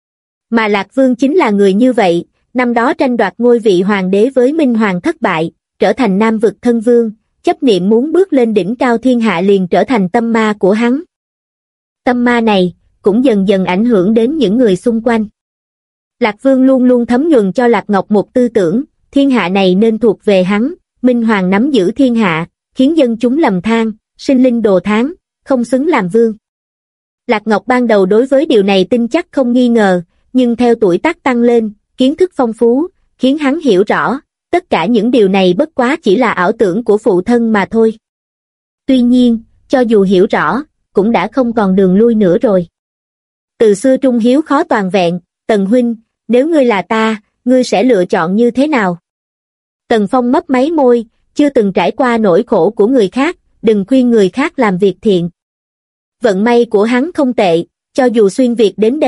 Mà Lạc Vương chính là người như vậy, năm đó tranh đoạt ngôi vị hoàng đế với Minh Hoàng thất bại, trở thành Nam vực thân vương, chấp niệm muốn bước lên đỉnh cao thiên hạ liền trở thành tâm ma của hắn. Tâm ma này, cũng dần dần ảnh hưởng đến những người xung quanh. Lạc Vương luôn luôn thấm nhuần cho Lạc Ngọc một tư tưởng, thiên hạ này nên thuộc về hắn, Minh Hoàng nắm giữ thiên hạ, khiến dân chúng lầm than, sinh linh đồ thán, không xứng làm vương. Lạc Ngọc ban đầu đối với điều này tin chắc không nghi ngờ, nhưng theo tuổi tác tăng lên, kiến thức phong phú, khiến hắn hiểu rõ, tất cả những điều này bất quá chỉ là ảo tưởng của phụ thân mà thôi. Tuy nhiên, cho dù hiểu rõ, cũng đã không còn đường lui nữa rồi. Từ xưa trung hiếu khó toàn vẹn, Tần huynh, nếu ngươi là ta, ngươi sẽ lựa chọn như thế nào? Tần Phong mấp máy môi, chưa từng trải qua nỗi khổ của người khác, đừng khuyên người khác làm việc thiện. Vận may của hắn không tệ, cho dù xuyên việt đến đây,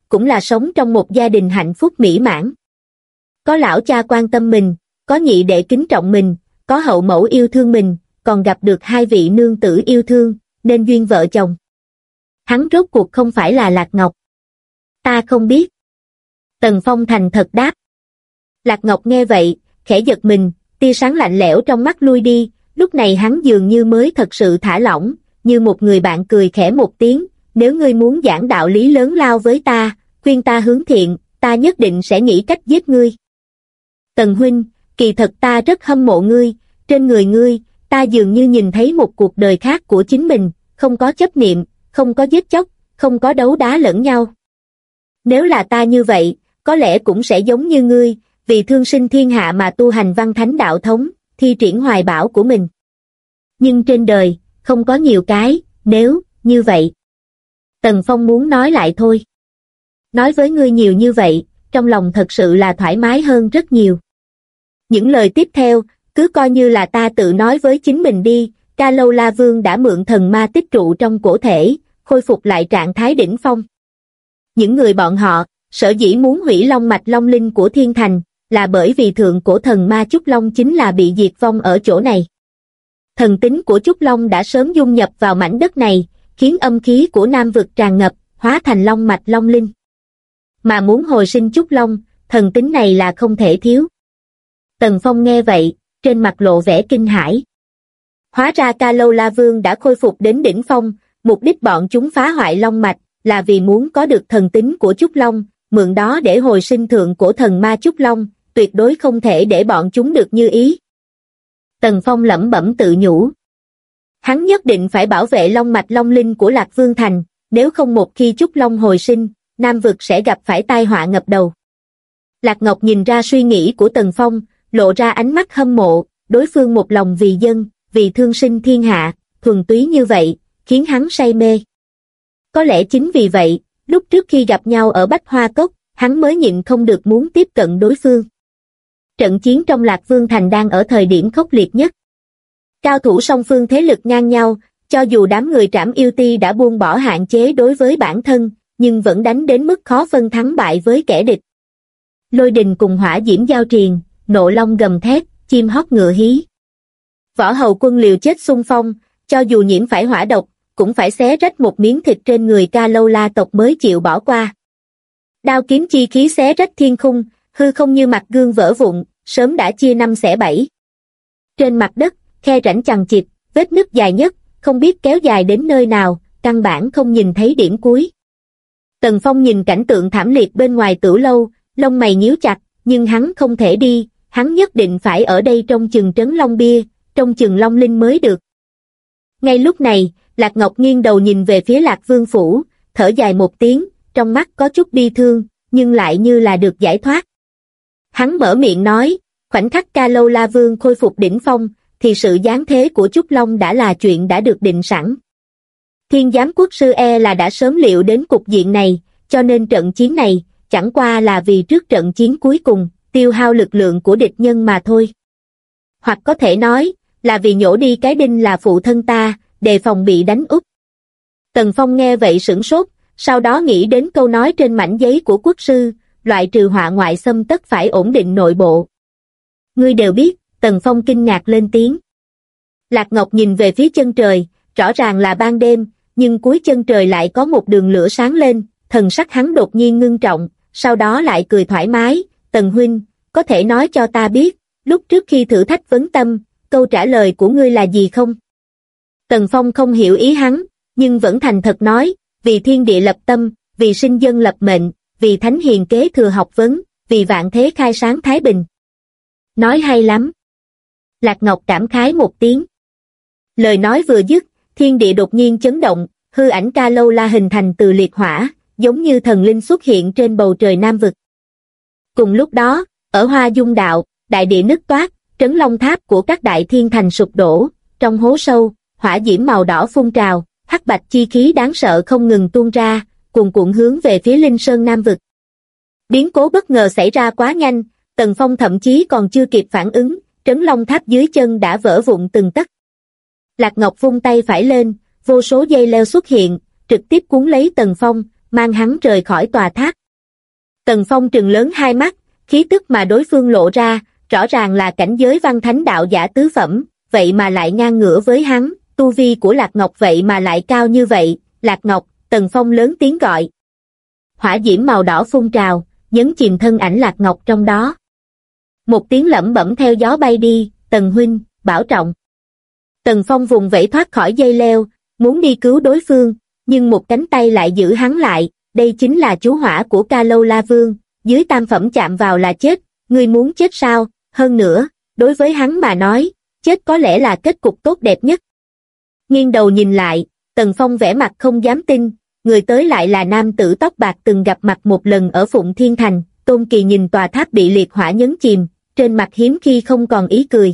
cũng là sống trong một gia đình hạnh phúc mỹ mãn. Có lão cha quan tâm mình, có nhị đệ kính trọng mình, có hậu mẫu yêu thương mình, còn gặp được hai vị nương tử yêu thương, nên duyên vợ chồng. Hắn rốt cuộc không phải là Lạc Ngọc. Ta không biết. Tần Phong thành thật đáp. Lạc Ngọc nghe vậy, khẽ giật mình, tia sáng lạnh lẽo trong mắt lui đi, lúc này hắn dường như mới thật sự thả lỏng, như một người bạn cười khẽ một tiếng, nếu ngươi muốn giảng đạo lý lớn lao với ta, khuyên ta hướng thiện, ta nhất định sẽ nghĩ cách giết ngươi. Tần huynh, kỳ thật ta rất hâm mộ ngươi, trên người ngươi, ta dường như nhìn thấy một cuộc đời khác của chính mình, không có chấp niệm, không có giết chóc, không có đấu đá lẫn nhau. Nếu là ta như vậy, có lẽ cũng sẽ giống như ngươi, vì thương sinh thiên hạ mà tu hành văn thánh đạo thống, thi triển hoài bão của mình. Nhưng trên đời, không có nhiều cái, nếu, như vậy. Tần Phong muốn nói lại thôi. Nói với ngươi nhiều như vậy, trong lòng thật sự là thoải mái hơn rất nhiều. Những lời tiếp theo, cứ coi như là ta tự nói với chính mình đi, Ca Lâu La Vương đã mượn thần ma tích trụ trong cổ thể, khôi phục lại trạng thái đỉnh phong. Những người bọn họ, sở dĩ muốn hủy long mạch long linh của thiên thành, là bởi vì thượng cổ thần ma Trúc Long chính là bị diệt vong ở chỗ này. Thần tính của Trúc Long đã sớm dung nhập vào mảnh đất này, khiến âm khí của Nam vực tràn ngập, hóa thành long mạch long linh. Mà muốn hồi sinh Trúc Long, thần tính này là không thể thiếu. Tần Phong nghe vậy, trên mặt lộ vẻ kinh hãi. Hóa ra Ca Lâu La Vương đã khôi phục đến đỉnh phong, mục đích bọn chúng phá hoại long mạch, là vì muốn có được thần tính của Trúc Long, mượn đó để hồi sinh thượng cổ thần ma Trúc Long, tuyệt đối không thể để bọn chúng được như ý. Tần Phong lẩm bẩm tự nhủ. Hắn nhất định phải bảo vệ long mạch long linh của Lạc Vương Thành, nếu không một khi Trúc Long hồi sinh, Nam vực sẽ gặp phải tai họa ngập đầu. Lạc Ngọc nhìn ra suy nghĩ của Tần Phong, lộ ra ánh mắt hâm mộ, đối phương một lòng vì dân, vì thương sinh thiên hạ, thuần túy như vậy, khiến hắn say mê. Có lẽ chính vì vậy, lúc trước khi gặp nhau ở Bách Hoa Cốc, hắn mới nhịn không được muốn tiếp cận đối phương. Trận chiến trong Lạc Vương Thành đang ở thời điểm khốc liệt nhất. Cao thủ song phương thế lực ngang nhau, cho dù đám người Trảm Yêu Ti đã buông bỏ hạn chế đối với bản thân, nhưng vẫn đánh đến mức khó phân thắng bại với kẻ địch. Lôi đình cùng hỏa diễm giao triền, nộ long gầm thét, chim hót ngựa hí. Võ hầu quân liều chết xung phong, cho dù nhiễm phải hỏa độc, cũng phải xé rách một miếng thịt trên người Ca Lâu La tộc mới chịu bỏ qua. Đao kiếm chi khí xé rách thiên khung, hư không như mặt gương vỡ vụn, sớm đã chia năm xẻ bảy. Trên mặt đất, khe rãnh chằng chịt, vết nứt dài nhất, không biết kéo dài đến nơi nào, căn bản không nhìn thấy điểm cuối. Tần Phong nhìn cảnh tượng thảm liệt bên ngoài Tửu Lâu, lông mày nhíu chặt, nhưng hắn không thể đi, hắn nhất định phải ở đây trông chừng trấn Long Bia, trông chừng Long Linh mới được. Ngay lúc này, Lạc Ngọc nghiêng đầu nhìn về phía Lạc Vương Phủ, thở dài một tiếng, trong mắt có chút bi thương, nhưng lại như là được giải thoát. Hắn mở miệng nói, khoảnh khắc Ca Lâu La Vương khôi phục đỉnh phong, thì sự giáng thế của Trúc Long đã là chuyện đã được định sẵn. Thiên Giám Quốc Sư là đã sớm liệu đến cục diện này, cho nên trận chiến này, chẳng qua là vì trước trận chiến cuối cùng, tiêu hao lực lượng của địch nhân mà thôi. Hoặc có thể nói, là vì nhổ đi cái đinh là phụ thân ta, đề phòng bị đánh úp. Tần Phong nghe vậy sửng sốt, sau đó nghĩ đến câu nói trên mảnh giấy của quốc sư, loại trừ họa ngoại xâm tất phải ổn định nội bộ. Ngươi đều biết, Tần Phong kinh ngạc lên tiếng. Lạc Ngọc nhìn về phía chân trời, rõ ràng là ban đêm, nhưng cuối chân trời lại có một đường lửa sáng lên, thần sắc hắn đột nhiên ngưng trọng, sau đó lại cười thoải mái, Tần huynh, có thể nói cho ta biết, lúc trước khi thử thách vấn tâm, câu trả lời của ngươi là gì không? Tần Phong không hiểu ý hắn, nhưng vẫn thành thật nói, vì thiên địa lập tâm, vì sinh dân lập mệnh, vì thánh hiền kế thừa học vấn, vì vạn thế khai sáng thái bình. Nói hay lắm. Lạc Ngọc cảm khái một tiếng. Lời nói vừa dứt, thiên địa đột nhiên chấn động, hư ảnh Ca Lâu La hình thành từ liệt hỏa, giống như thần linh xuất hiện trên bầu trời Nam vực. Cùng lúc đó, ở Hoa Dung Đạo, đại địa nứt toát, trấn long tháp của các đại thiên thành sụp đổ, trong hố sâu, hỏa diễm màu đỏ phun trào, hắc bạch chi khí đáng sợ không ngừng tuôn ra, cuồn cuộn hướng về phía Linh Sơn Nam vực. Biến cố bất ngờ xảy ra quá nhanh, Tần Phong thậm chí còn chưa kịp phản ứng, trấn long tháp dưới chân đã vỡ vụn từng tấc. Lạc Ngọc vung tay phải lên, vô số dây leo xuất hiện, trực tiếp cuốn lấy Tần Phong, mang hắn rời khỏi tòa tháp. Tần Phong trừng lớn hai mắt, khí tức mà đối phương lộ ra, rõ ràng là cảnh giới văn thánh đạo giả tứ phẩm, vậy mà lại ngang ngửa với hắn, tu vi của Lạc Ngọc vậy mà lại cao như vậy, Lạc Ngọc, Tần Phong lớn tiếng gọi. Hỏa diễm màu đỏ phun trào, nhấn chìm thân ảnh Lạc Ngọc trong đó. Một tiếng lẩm bẩm theo gió bay đi, Tần huynh, bảo trọng. Tần Phong vùng vẫy thoát khỏi dây leo, muốn đi cứu đối phương, nhưng một cánh tay lại giữ hắn lại, đây chính là chú hỏa của Ca Lâu La Vương, dưới tam phẩm chạm vào là chết, ngươi muốn chết sao? Hơn nữa, đối với hắn mà nói, chết có lẽ là kết cục tốt đẹp nhất. Nghiêng đầu nhìn lại, Tần Phong vẻ mặt không dám tin, người tới lại là nam tử tóc bạc từng gặp mặt một lần ở Phụng Thiên Thành. Tôn Kỳ nhìn tòa tháp bị liệt hỏa nhấn chìm, trên mặt hiếm khi không còn ý cười.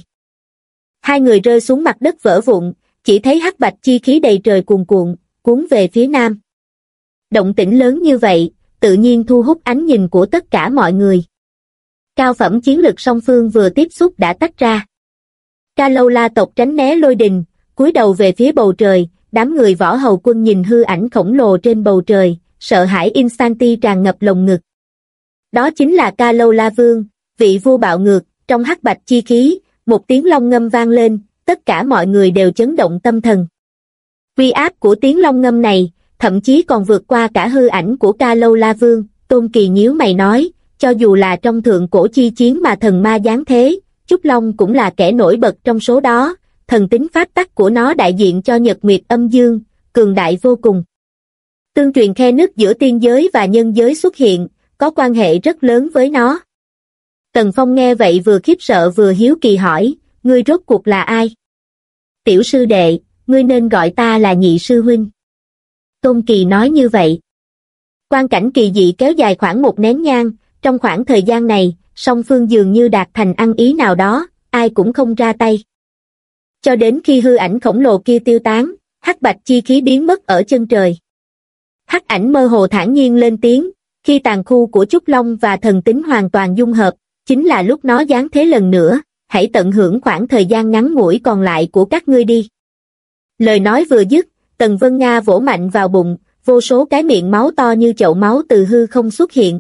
Hai người rơi xuống mặt đất vỡ vụn, chỉ thấy hắc bạch chi khí đầy trời cuồn cuộn, cuốn về phía nam. Động tĩnh lớn như vậy, tự nhiên thu hút ánh nhìn của tất cả mọi người. Cao phẩm chiến lực song phương vừa tiếp xúc đã tách ra. Ca Lâu La tộc tránh né lôi đình, cúi đầu về phía bầu trời, đám người võ hầu quân nhìn hư ảnh khổng lồ trên bầu trời, sợ hãi instanti tràn ngập lồng ngực. Đó chính là Ca Lâu La Vương, vị vua bạo ngược, trong hắc bạch chi khí, một tiếng long ngâm vang lên, tất cả mọi người đều chấn động tâm thần. Uy áp của tiếng long ngâm này, thậm chí còn vượt qua cả hư ảnh của Ca Lâu La Vương. Tôn Kỳ nhíu mày nói, cho dù là trong thượng cổ chi chiến mà thần ma giáng thế, Trúc Long cũng là kẻ nổi bật trong số đó, thần tính pháp tắc của nó đại diện cho nhật nguyệt âm dương, cường đại vô cùng. Tương truyền khe nứt giữa tiên giới và nhân giới xuất hiện, có quan hệ rất lớn với nó. Tần Phong nghe vậy vừa khiếp sợ vừa hiếu kỳ hỏi, ngươi rốt cuộc là ai? Tiểu sư đệ, ngươi nên gọi ta là nhị sư huynh. Tôn Kỳ nói như vậy. Quan cảnh kỳ dị kéo dài khoảng một nén nhang, trong khoảng thời gian này, song phương dường như đạt thành ăn ý nào đó, ai cũng không ra tay. Cho đến khi hư ảnh khổng lồ kia tiêu tán, hắc bạch chi khí biến mất ở chân trời. Hắc ảnh mơ hồ thản nhiên lên tiếng, khi tàn khu của Trúc Long và thần tính hoàn toàn dung hợp, chính là lúc nó giáng thế lần nữa, hãy tận hưởng khoảng thời gian ngắn ngủi còn lại của các ngươi đi. Lời nói vừa dứt, Tần Vân Nga vỗ mạnh vào bụng, vô số cái miệng máu to như chậu máu từ hư không xuất hiện.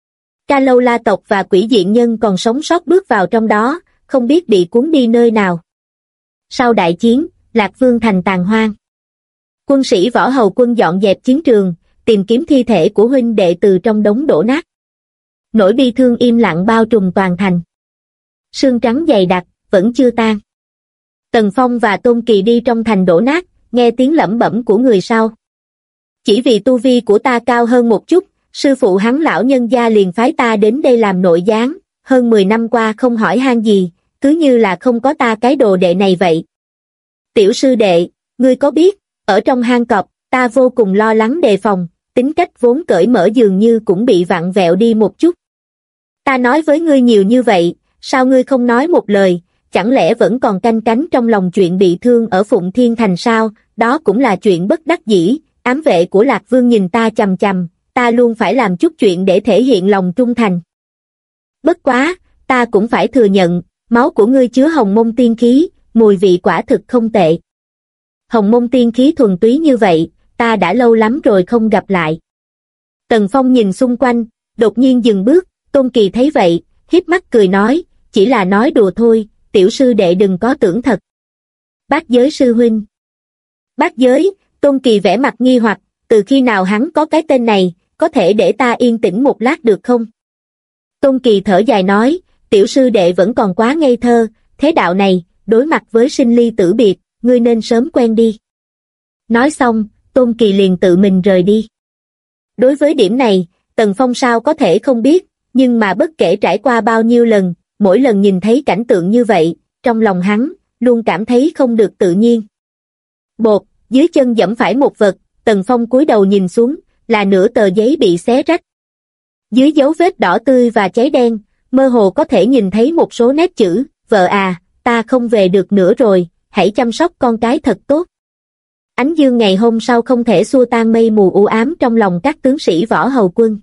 Ca Lâu La tộc và Quỷ Diện Nhân còn sống sót bước vào trong đó, không biết bị cuốn đi nơi nào. Sau đại chiến, Lạc Vương thành tàn hoang. Quân sĩ võ hầu quân dọn dẹp chiến trường, tìm kiếm thi thể của huynh đệ từ trong đống đổ nát. Nỗi bi thương im lặng bao trùm toàn thành. Sương trắng dày đặc, vẫn chưa tan. Tần Phong và Tôn Kỳ đi trong thành đổ nát, nghe tiếng lẩm bẩm của người sau. Chỉ vì tu vi của ta cao hơn một chút, sư phụ hắn lão nhân gia liền phái ta đến đây làm nội gián, hơn 10 năm qua không hỏi han gì, cứ như là không có ta cái đồ đệ này vậy. Tiểu sư đệ, ngươi có biết, ở trong hang cọp, ta vô cùng lo lắng đề phòng, tính cách vốn cởi mở dường như cũng bị vặn vẹo đi một chút. Ta nói với ngươi nhiều như vậy, sao ngươi không nói một lời, chẳng lẽ vẫn còn canh cánh trong lòng chuyện bị thương ở Phụng Thiên Thành sao? Đó cũng là chuyện bất đắc dĩ. Ám vệ của Lạc Vương nhìn ta chằm chằm, ta luôn phải làm chút chuyện để thể hiện lòng trung thành. Bất quá, ta cũng phải thừa nhận, máu của ngươi chứa hồng môn tiên khí, mùi vị quả thực không tệ. Hồng môn tiên khí thuần túy như vậy, ta đã lâu lắm rồi không gặp lại. Tần Phong nhìn xung quanh, đột nhiên dừng bước, Tôn Kỳ thấy vậy, híp mắt cười nói, chỉ là nói đùa thôi, tiểu sư đệ đừng có tưởng thật. Bát Giới sư huynh. Bát Giới, Tôn Kỳ vẻ mặt nghi hoặc, từ khi nào hắn có cái tên này, có thể để ta yên tĩnh một lát được không? Tôn Kỳ thở dài nói, tiểu sư đệ vẫn còn quá ngây thơ, thế đạo này, đối mặt với sinh ly tử biệt, ngươi nên sớm quen đi. Nói xong, Tôn Kỳ liền tự mình rời đi. Đối với điểm này, Tần Phong sao có thể không biết, nhưng mà bất kể trải qua bao nhiêu lần, mỗi lần nhìn thấy cảnh tượng như vậy, trong lòng hắn, luôn cảm thấy không được tự nhiên. Bột, dưới chân giẫm phải một vật, Tần Phong cúi đầu nhìn xuống, là nửa tờ giấy bị xé rách. Dưới dấu vết đỏ tươi và cháy đen, mơ hồ có thể nhìn thấy một số nét chữ, vợ à, ta không về được nữa rồi, hãy chăm sóc con cái thật tốt. Ánh dương ngày hôm sau không thể xua tan mây mù u ám trong lòng các tướng sĩ võ hầu quân.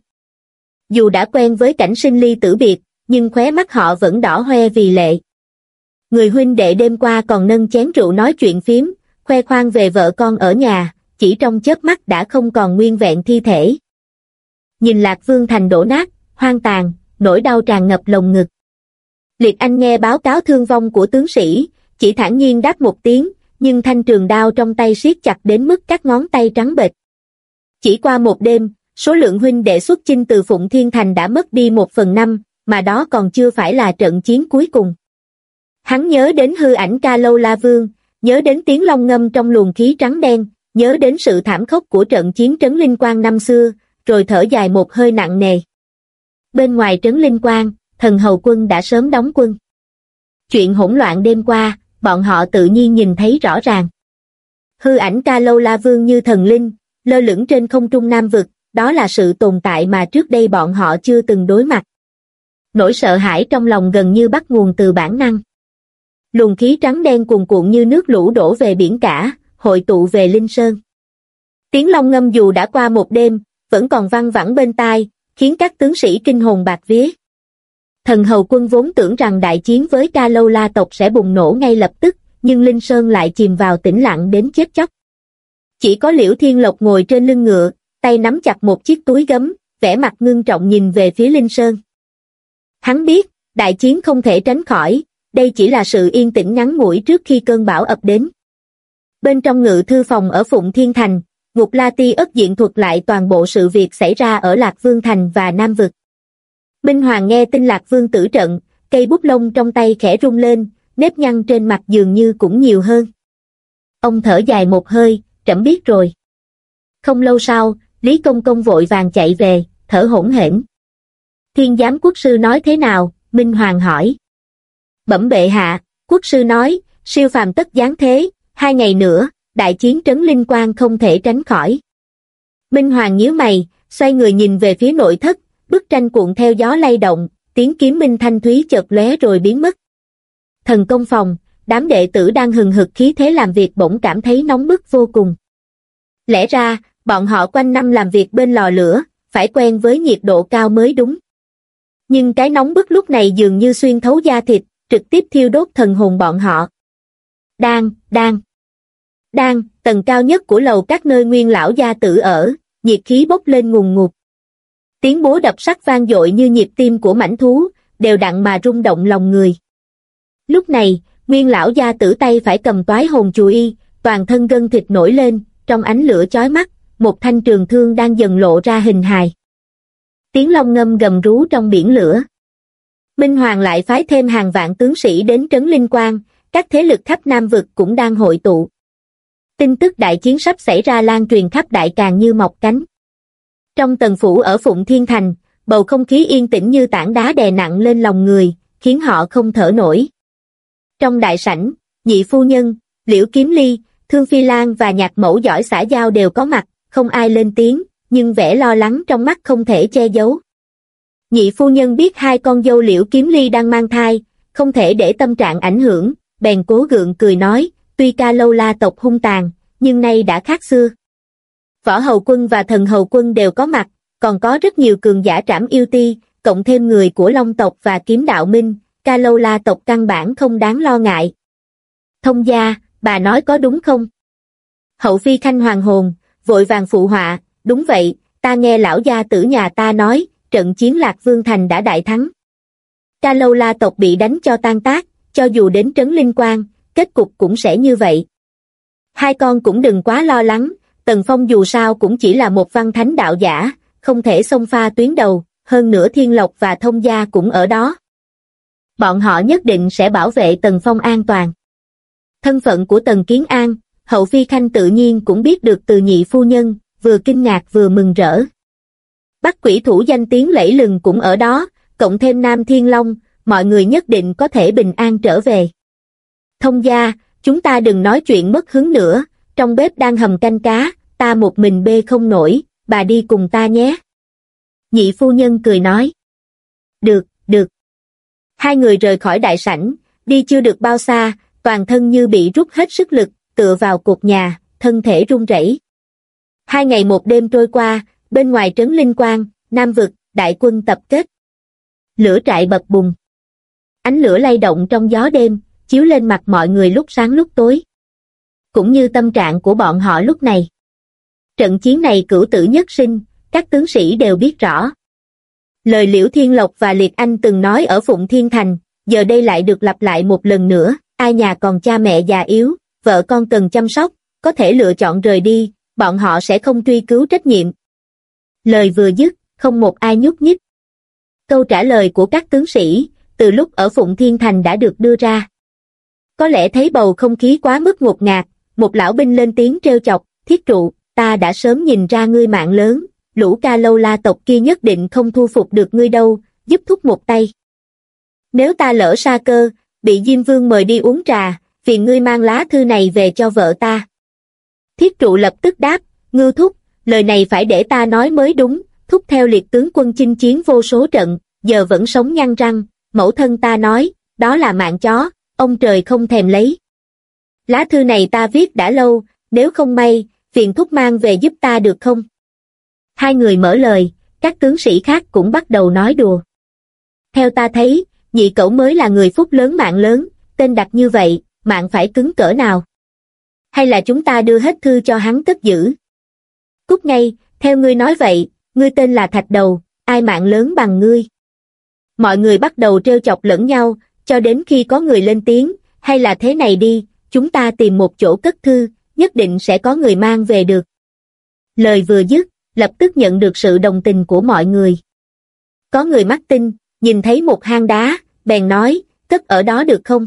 Dù đã quen với cảnh sinh ly tử biệt, nhưng khóe mắt họ vẫn đỏ hoe vì lệ. Người huynh đệ đêm qua còn nâng chén rượu nói chuyện phiếm, khoe khoang về vợ con ở nhà, chỉ trong chớp mắt đã không còn nguyên vẹn thi thể. Nhìn Lạc Vương thành đổ nát, hoang tàn, nỗi đau tràn ngập lồng ngực. Liệt Anh nghe báo cáo thương vong của tướng sĩ, chỉ thản nhiên đáp một tiếng, nhưng thanh trường đao trong tay siết chặt đến mức các ngón tay trắng bệch. Chỉ qua một đêm, số lượng huynh đệ xuất chinh từ Phụng Thiên Thành đã mất đi 1/5, mà đó còn chưa phải là trận chiến cuối cùng. Hắn nhớ đến hư ảnh Ca Lâu La Vương, nhớ đến tiếng long ngâm trong luồng khí trắng đen, nhớ đến sự thảm khốc của trận chiến Trấn Linh Quang năm xưa, rồi thở dài một hơi nặng nề. Bên ngoài Trấn Linh Quang, Thần Hầu quân đã sớm đóng quân. Chuyện hỗn loạn đêm qua, bọn họ tự nhiên nhìn thấy rõ ràng. Hư ảnh Ca Lâu La Vương như thần linh, lơ lửng trên không trung Nam vực, đó là sự tồn tại mà trước đây bọn họ chưa từng đối mặt. Nỗi sợ hãi trong lòng gần như bắt nguồn từ bản năng. Luồng khí trắng đen cuồn cuộn như nước lũ đổ về biển cả, hội tụ về Linh Sơn. Tiếng long ngâm dù đã qua một đêm, vẫn còn văng vẳng bên tai, khiến các tướng sĩ kinh hồn bạt vía. Thần Hầu quân vốn tưởng rằng đại chiến với Ca Lâu La tộc sẽ bùng nổ ngay lập tức, nhưng Linh Sơn lại chìm vào tĩnh lặng đến chết chóc. Chỉ có Liễu Thiên Lộc ngồi trên lưng ngựa, tay nắm chặt một chiếc túi gấm, vẻ mặt ngưng trọng nhìn về phía Linh Sơn. Hắn biết, đại chiến không thể tránh khỏi, đây chỉ là sự yên tĩnh ngắn ngủi trước khi cơn bão ập đến. Bên trong ngự thư phòng ở Phụng Thiên Thành, Ngục La Ti ất diện thuật lại toàn bộ sự việc xảy ra ở Lạc Vương Thành và Nam Vực. Minh Hoàng nghe tin Lạc Vương tử trận, cây bút lông trong tay khẽ rung lên, nếp nhăn trên mặt dường như cũng nhiều hơn. Ông thở dài một hơi, trẫm biết rồi. Không lâu sau, Lý Công Công vội vàng chạy về, thở hổn hển. Thiên giám quốc sư nói thế nào? Minh Hoàng hỏi. Bẩm bệ hạ, quốc sư nói, siêu phàm tất giáng thế, 2 ngày nữa, đại chiến Trấn Linh Quang không thể tránh khỏi. Minh Hoàng nhíu mày, xoay người nhìn về phía nội thất, bức tranh cuộn theo gió lay động, tiếng kiếm minh thanh thúy chợt lóe rồi biến mất. Thần công phòng, đám đệ tử đang hừng hực khí thế làm việc bỗng cảm thấy nóng bức vô cùng. Lẽ ra, bọn họ quanh năm làm việc bên lò lửa, phải quen với nhiệt độ cao mới đúng. Nhưng cái nóng bức lúc này dường như xuyên thấu da thịt, trực tiếp thiêu đốt thần hồn bọn họ. Đang, tầng cao nhất của lầu các nơi Nguyên lão gia tử ở, nhiệt khí bốc lên ngùn ngụt. Tiếng búa đập sắt vang dội như nhịp tim của mãnh thú, đều đặn mà rung động lòng người. Lúc này, Nguyên lão gia tử tay phải cầm toái hồn chùy, toàn thân gân thịt nổi lên, trong ánh lửa chói mắt, một thanh trường thương đang dần lộ ra hình hài. Tiếng long ngâm gầm rú trong biển lửa. Minh Hoàng lại phái thêm hàng vạn tướng sĩ đến Trấn Linh Quang, các thế lực khắp Nam vực cũng đang hội tụ. Tin tức đại chiến sắp xảy ra lan truyền khắp đại càn như mọc cánh. Trong tần phủ ở Phụng Thiên Thành, bầu không khí yên tĩnh như tảng đá đè nặng lên lòng người, khiến họ không thở nổi. Trong đại sảnh, Nhị phu nhân, Liễu Kiếm Ly, Thương Phi Lan và Nhạc Mẫu giỏi xã giao đều có mặt, không ai lên tiếng, nhưng vẻ lo lắng trong mắt không thể che giấu. Nhị phu nhân biết hai con dâu Liễu Kiếm Ly đang mang thai, không thể để tâm trạng ảnh hưởng, bèn cố gượng cười nói, tuy Ca Lâu La tộc hung tàn, nhưng nay đã khác xưa. Võ Hầu quân và Thần Hầu quân đều có mặt, còn có rất nhiều cường giả Trảm Yêu Ti, cộng thêm người của Long tộc và Kiếm Đạo Minh, Ca Lâu La tộc căn bản không đáng lo ngại. Thông gia, bà nói có đúng không? Hậu phi Khanh hoàng hồn, vội vàng phụ họa, đúng vậy, ta nghe lão gia tử nhà ta nói, trận chiến Lạc Vương Thành đã đại thắng. Ca Lâu La tộc bị đánh cho tan tác, cho dù đến Trấn Linh Quang, kết cục cũng sẽ như vậy. Hai con cũng đừng quá lo lắng, Tần Phong dù sao cũng chỉ là một văn thánh đạo giả, không thể xông pha tuyến đầu, hơn nữa Thiên Lộc và Thông gia cũng ở đó. Bọn họ nhất định sẽ bảo vệ Tần Phong an toàn. Thân phận của Tần Kiến An, Hậu phi Khanh tự nhiên cũng biết được từ nhị phu nhân, vừa kinh ngạc vừa mừng rỡ. Bắc Quỷ Thủ danh tiếng lẫy lừng cũng ở đó, cộng thêm Nam Thiên Long, mọi người nhất định có thể bình an trở về. Thông gia, chúng ta đừng nói chuyện mất hứng nữa, trong bếp đang hầm canh cá, ta một mình bê không nổi, bà đi cùng ta nhé. Nhị phu nhân cười nói. Được. Hai người rời khỏi đại sảnh, đi chưa được bao xa, toàn thân như bị rút hết sức lực, tựa vào cột nhà, thân thể run rẩy. 2 ngày 1 đêm trôi qua, bên ngoài Trấn Linh Quang, Nam vực, đại quân tập kết. Lửa trại bập bùng. Ánh lửa lay động trong gió đêm, chiếu lên mặt mọi người lúc sáng lúc tối. Cũng như tâm trạng của bọn họ lúc này. Trận chiến này cửu tử nhất sinh, các tướng sĩ đều biết rõ. Lời Liễu Thiên Lộc và Liệt Anh từng nói ở Phụng Thiên Thành, giờ đây lại được lặp lại một lần nữa, ai nhà còn cha mẹ già yếu, vợ con cần chăm sóc, có thể lựa chọn rời đi, bọn họ sẽ không truy cứu trách nhiệm. Lời vừa dứt, không một ai nhúc nhích. Câu trả lời của các tướng sĩ, từ lúc ở Phụng Thiên Thành đã được đưa ra. Có lẽ thấy bầu không khí quá mức ngột ngạt, một lão binh lên tiếng trêu chọc, Thiết Trụ, ta đã sớm nhìn ra ngươi mạng lớn, lũ Ca Lâu La tộc kia nhất định không thu phục được ngươi đâu, giúp thúc một tay. Nếu ta lỡ sa cơ, bị Diêm Vương mời đi uống trà, phiền ngươi mang lá thư này về cho vợ ta. Thiết Trụ lập tức đáp, Ngưu thúc, lời này phải để ta nói mới đúng, thúc theo Liệt tướng quân chinh chiến vô số trận, giờ vẫn sống nhăn răng, mẫu thân ta nói, đó là mạng chó, ông trời không thèm lấy. Lá thư này ta viết đã lâu, nếu không may, phiền thúc mang về giúp ta được không? Hai người mở lời, các tướng sĩ khác cũng bắt đầu nói đùa. Theo ta thấy, nhị cẩu mới là người phúc lớn mạng lớn, tên đặt như vậy, mạng phải cứng cỡ nào? Hay là chúng ta đưa hết thư cho hắn cất giữ? Cút ngay, theo ngươi nói vậy, ngươi tên là Thạch Đầu, ai mạng lớn bằng ngươi? Mọi người bắt đầu trêu chọc lẫn nhau, cho đến khi có người lên tiếng, hay là thế này đi, chúng ta tìm một chỗ cất thư, nhất định sẽ có người mang về được. Lời vừa dứt, lập tức nhận được sự đồng tình của mọi người. Có người mắt tinh, nhìn thấy một hang đá, bèn nói, cất ở đó được không?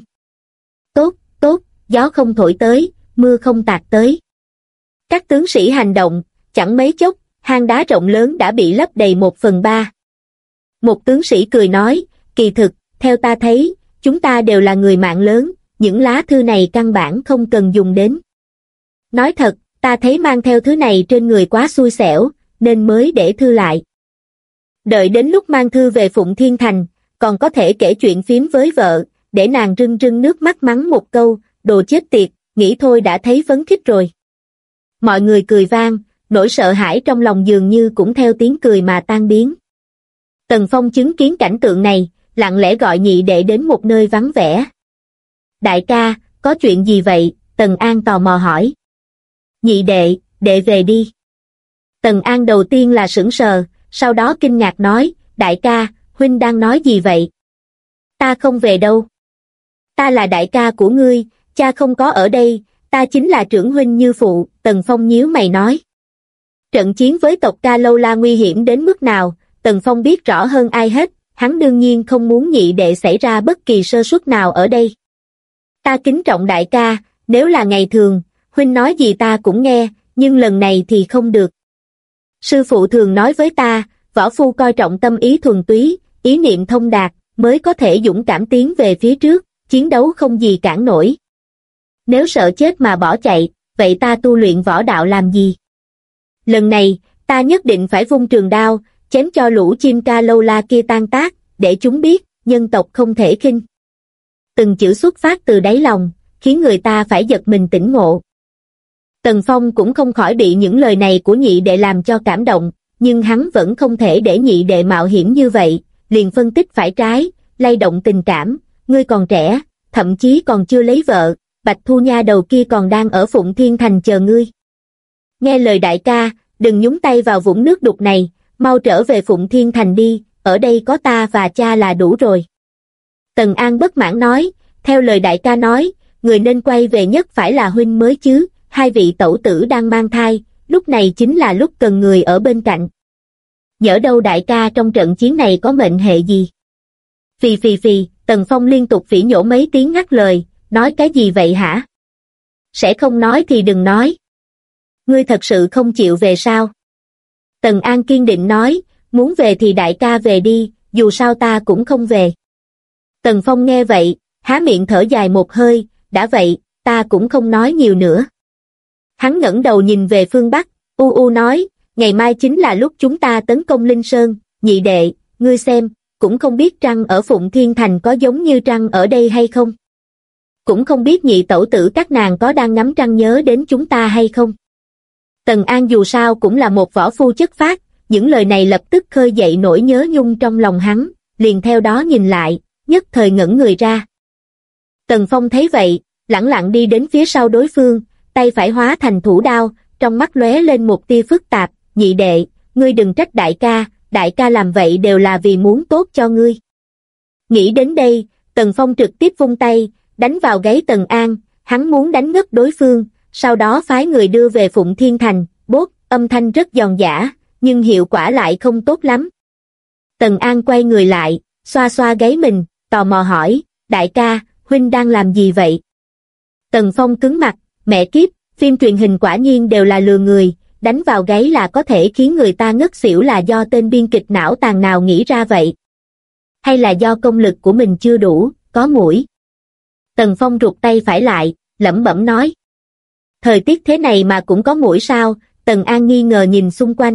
Tốt, tốt, gió không thổi tới, mưa không tạt tới. Các tướng sĩ hành động, chẳng mấy chốc, hang đá rộng lớn đã bị lấp đầy 1/3. Một tướng sĩ cười nói, kỳ thực, theo ta thấy, chúng ta đều là người mạng lớn, những lá thư này căn bản không cần dùng đến. Nói thật, ta thấy mang theo thứ này trên người quá xui xẻo, nên mới để thư lại. Đợi đến lúc mang thư về Phụng Thiên Thành, còn có thể kể chuyện phím với vợ, để nàng rưng rưng nước mắt mắng một câu, đồ chết tiệt, nghĩ thôi đã thấy phấn khích rồi. Mọi người cười vang, nỗi sợ hãi trong lòng dường như cũng theo tiếng cười mà tan biến. Tần Phong chứng kiến cảnh tượng này, lặng lẽ gọi nhị đệ đến một nơi vắng vẻ. Đại ca, có chuyện gì vậy? Tần An tò mò hỏi. Nhị đệ, đệ về đi. Tần An đầu tiên là sững sờ, sau đó kinh ngạc nói, đại ca, huynh đang nói gì vậy? Ta không về đâu. Ta là đại ca của ngươi, cha không có ở đây, ta chính là trưởng huynh như phụ, Tần Phong nhíu mày nói. Trận chiến với tộc Ca Lâu La nguy hiểm đến mức nào, Tần Phong biết rõ hơn ai hết, hắn đương nhiên không muốn nhị đệ xảy ra bất kỳ sơ suất nào ở đây. Ta kính trọng đại ca, nếu là ngày thường, huynh nói gì ta cũng nghe, nhưng lần này thì không được. Sư phụ thường nói với ta, võ phu coi trọng tâm ý thuần túy, ý niệm thông đạt, mới có thể dũng cảm tiến về phía trước, chiến đấu không gì cản nổi. Nếu sợ chết mà bỏ chạy, vậy ta tu luyện võ đạo làm gì? Lần này, ta nhất định phải vung trường đao, chém cho lũ chim Ca Lâu La kia tan tác, để chúng biết, nhân tộc không thể khinh. Từng chữ xuất phát từ đáy lòng, khiến người ta phải giật mình tỉnh ngộ. Tần Phong cũng không khỏi bị những lời này của nhị đệ làm cho cảm động, nhưng hắn vẫn không thể để nhị đệ mạo hiểm như vậy, liền phân tích phải trái, lay động tình cảm, ngươi còn trẻ, thậm chí còn chưa lấy vợ, Bạch Thu Nha đầu kia còn đang ở Phụng Thiên Thành chờ ngươi. Nghe lời đại ca, đừng nhúng tay vào vũng nước đục này, mau trở về Phụng Thiên Thành đi, ở đây có ta và cha là đủ rồi. Tần An bất mãn nói, theo lời đại ca nói, người nên quay về nhất phải là huynh mới chứ, hai vị tẩu tử đang mang thai, lúc này chính là lúc cần người ở bên cạnh. Nhỡ đâu đại ca trong trận chiến này có mệnh hệ gì? Phì phì phì, Tần Phong liên tục phỉ nhổ mấy tiếng ngắt lời, nói cái gì vậy hả? Sẽ không nói thì đừng nói. Ngươi thật sự không chịu về sao? Tần An kiên định nói, muốn về thì đại ca về đi, dù sao ta cũng không về. Tần Phong nghe vậy, há miệng thở dài một hơi, đã vậy, ta cũng không nói nhiều nữa. Hắn ngẩng đầu nhìn về phương Bắc, nói, ngày mai chính là lúc chúng ta tấn công Linh Sơn, nhị đệ, ngươi xem, cũng không biết trăng ở Phụng Thiên Thành có giống như trăng ở đây hay không. Cũng không biết nhị tẩu tử các nàng có đang ngắm trăng nhớ đến chúng ta hay không. Tần An dù sao cũng là một võ phu chất phác, những lời này lập tức khơi dậy nỗi nhớ nhung trong lòng hắn, liền theo đó nhìn lại, nhất thời ngẩn người ra. Tần Phong thấy vậy, lẳng lặng đi đến phía sau đối phương, tay phải hóa thành thủ đao, trong mắt lóe lên một tia phức tạp, nhị đệ, ngươi đừng trách đại ca, đại ca làm vậy đều là vì muốn tốt cho ngươi. Nghĩ đến đây, Tần Phong trực tiếp vung tay, đánh vào gáy Tần An, hắn muốn đánh ngất đối phương, sau đó phái người đưa về Phụng Thiên Thành, bốp, âm thanh rất giòn giã, nhưng hiệu quả lại không tốt lắm. Tần An quay người lại, xoa xoa gáy mình, tò mò hỏi, đại ca, huynh đang làm gì vậy? Tần Phong cứng mặt, mẹ kiếp, phim truyền hình quả nhiên đều là lừa người, đánh vào gáy là có thể khiến người ta ngất xỉu là do tên biên kịch não tàn nào nghĩ ra vậy? Hay là do công lực của mình chưa đủ, có muỗi? Tần Phong rụt tay phải lại, lẩm bẩm nói. Thời tiết thế này mà cũng có muỗi sao? Tần An nghi ngờ nhìn xung quanh.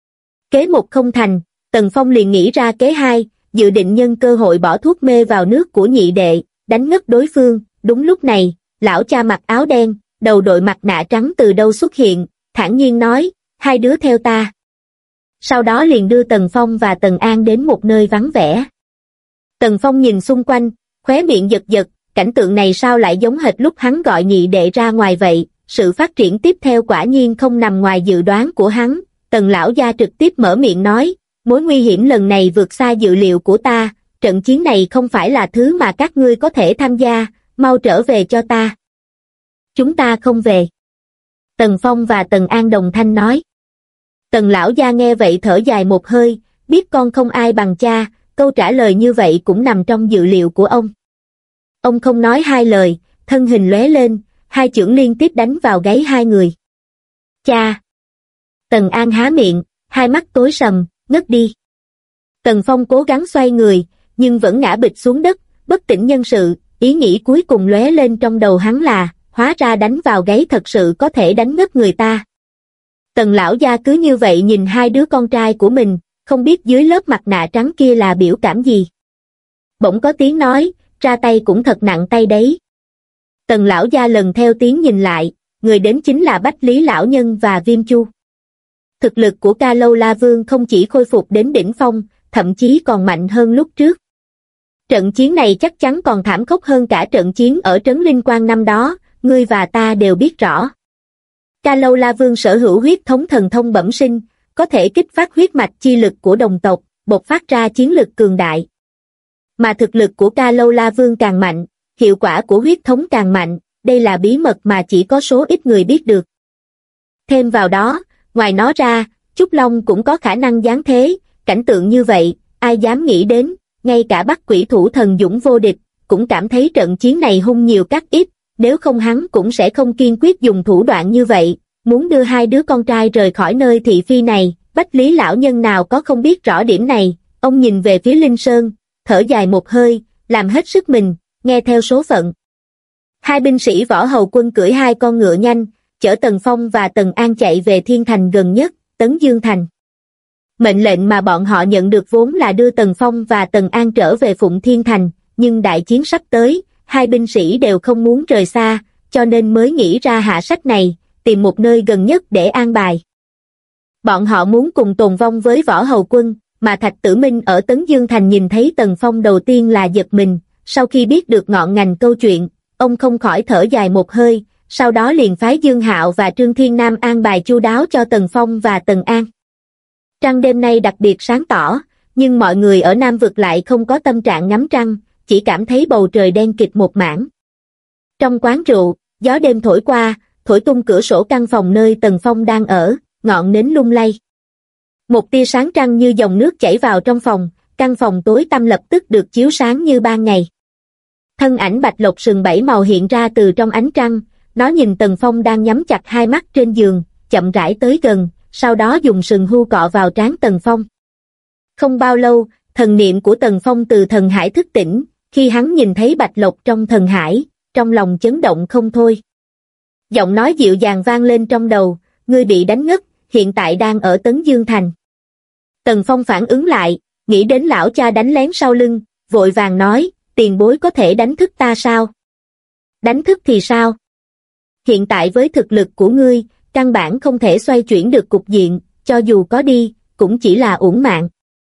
Kế một không thành, Tần Phong liền nghĩ ra kế hai, dự định nhân cơ hội bỏ thuốc mê vào nước của nhị đệ, đánh ngất đối phương. Đúng lúc này, lão cha mặc áo đen, đầu đội mặt nạ trắng từ đâu xuất hiện, thản nhiên nói, hai đứa theo ta. Sau đó liền đưa Tần Phong và Tần An đến một nơi vắng vẻ. Tần Phong nhìn xung quanh, khóe miệng giật giật, cảnh tượng này sao lại giống hệt lúc hắn gọi nhị đệ ra ngoài vậy, sự phát triển tiếp theo quả nhiên không nằm ngoài dự đoán của hắn. Tần lão gia trực tiếp mở miệng nói, mối nguy hiểm lần này vượt xa dự liệu của ta, trận chiến này không phải là thứ mà các ngươi có thể tham gia, mau trở về cho ta. Chúng ta không về. Tần Phong và Tần An đồng thanh nói. Tần lão gia nghe vậy thở dài một hơi, biết con không ai bằng cha, câu trả lời như vậy cũng nằm trong dự liệu của ông. Ông không nói hai lời, thân hình lóe lên, hai chưởng liên tiếp đánh vào gáy hai người. Cha! Tần An há miệng, hai mắt tối sầm, ngất đi. Tần Phong cố gắng xoay người, nhưng vẫn ngã bịch xuống đất, bất tỉnh nhân sự, ý nghĩ cuối cùng lóe lên trong đầu hắn là, hóa ra đánh vào gáy thật sự có thể đánh ngất người ta. Tần lão gia cứ như vậy nhìn hai đứa con trai của mình, không biết dưới lớp mặt nạ trắng kia là biểu cảm gì. Bỗng có tiếng nói, ra tay cũng thật nặng tay đấy. Tần lão gia lần theo tiếng nhìn lại, người đến chính là Bách Lý lão nhân và Viêm Chu. Thực lực của Ca Lâu La Vương không chỉ khôi phục đến đỉnh phong, thậm chí còn mạnh hơn lúc trước. Trận chiến này chắc chắn còn thảm khốc hơn cả trận chiến ở Trấn Linh Quang năm đó, ngươi và ta đều biết rõ. Ca Lâu La Vương sở hữu huyết thống thần thông bẩm sinh, có thể kích phát huyết mạch chi lực của đồng tộc, bộc phát ra chiến lực cường đại. Mà thực lực của Ca Lâu La Vương càng mạnh, hiệu quả của huyết thống càng mạnh, đây là bí mật mà chỉ có số ít người biết được. Thêm vào đó, ngoài nó ra, Trúc Long cũng có khả năng giáng thế, cảnh tượng như vậy, ai dám nghĩ đến, ngay cả Bắc Quỷ Thủ Thần Dũng vô địch, cũng cảm thấy trận chiến này hung nhiều cắt ít, nếu không hắn cũng sẽ không kiên quyết dùng thủ đoạn như vậy, muốn đưa hai đứa con trai rời khỏi nơi thị phi này. Bách Lý lão nhân nào có không biết rõ điểm này, ông nhìn về phía Linh Sơn, thở dài một hơi, làm hết sức mình, nghe theo số phận. Hai binh sĩ võ hầu quân cưỡi hai con ngựa nhanh, chở Tần Phong và Tần An chạy về thiên thành gần nhất, Tấn Dương Thành. Mệnh lệnh mà bọn họ nhận được vốn là đưa Tần Phong và Tần An trở về Phụng Thiên Thành, nhưng đại chiến sắp tới, hai binh sĩ đều không muốn rời xa, cho nên mới nghĩ ra hạ sách này, tìm một nơi gần nhất để an bài. Bọn họ muốn cùng tồn vong với võ hầu quân, mà Thạch Tử Minh ở Tấn Dương Thành nhìn thấy Tần Phong đầu tiên là giật mình, sau khi biết được ngọn ngành câu chuyện, ông không khỏi thở dài một hơi, sau đó liền phái Dương Hạo và Trương Thiên Nam an bài chu đáo cho Tần Phong và Tần An. Trăng đêm nay đặc biệt sáng tỏ, nhưng mọi người ở Nam Vực lại không có tâm trạng ngắm trăng, chỉ cảm thấy bầu trời đen kịt một mảng. Trong quán rượu, gió đêm thổi qua, thổi tung cửa sổ căn phòng nơi Tần Phong đang ở, ngọn nến lung lay. Một tia sáng trăng như dòng nước chảy vào trong phòng, căn phòng tối tăm lập tức được chiếu sáng như ban ngày. Thân ảnh bạch lộc sừng bảy màu hiện ra từ trong ánh trăng, nó nhìn Tần Phong đang nhắm chặt hai mắt trên giường, chậm rãi tới gần, sau đó dùng sừng hưu cọ vào trán Tần Phong. Không bao lâu, thần niệm của Tần Phong từ thần hải thức tỉnh, khi hắn nhìn thấy bạch lộc trong thần hải, trong lòng chấn động không thôi. Giọng nói dịu dàng vang lên trong đầu, ngươi bị đánh ngất, hiện tại đang ở Tấn Dương Thành. Tần Phong phản ứng lại, nghĩ đến lão cha đánh lén sau lưng, vội vàng nói, tiền bối có thể đánh thức ta sao? Đánh thức thì sao? Hiện tại với thực lực của ngươi, căn bản không thể xoay chuyển được cục diện, cho dù có đi, cũng chỉ là uổng mạng.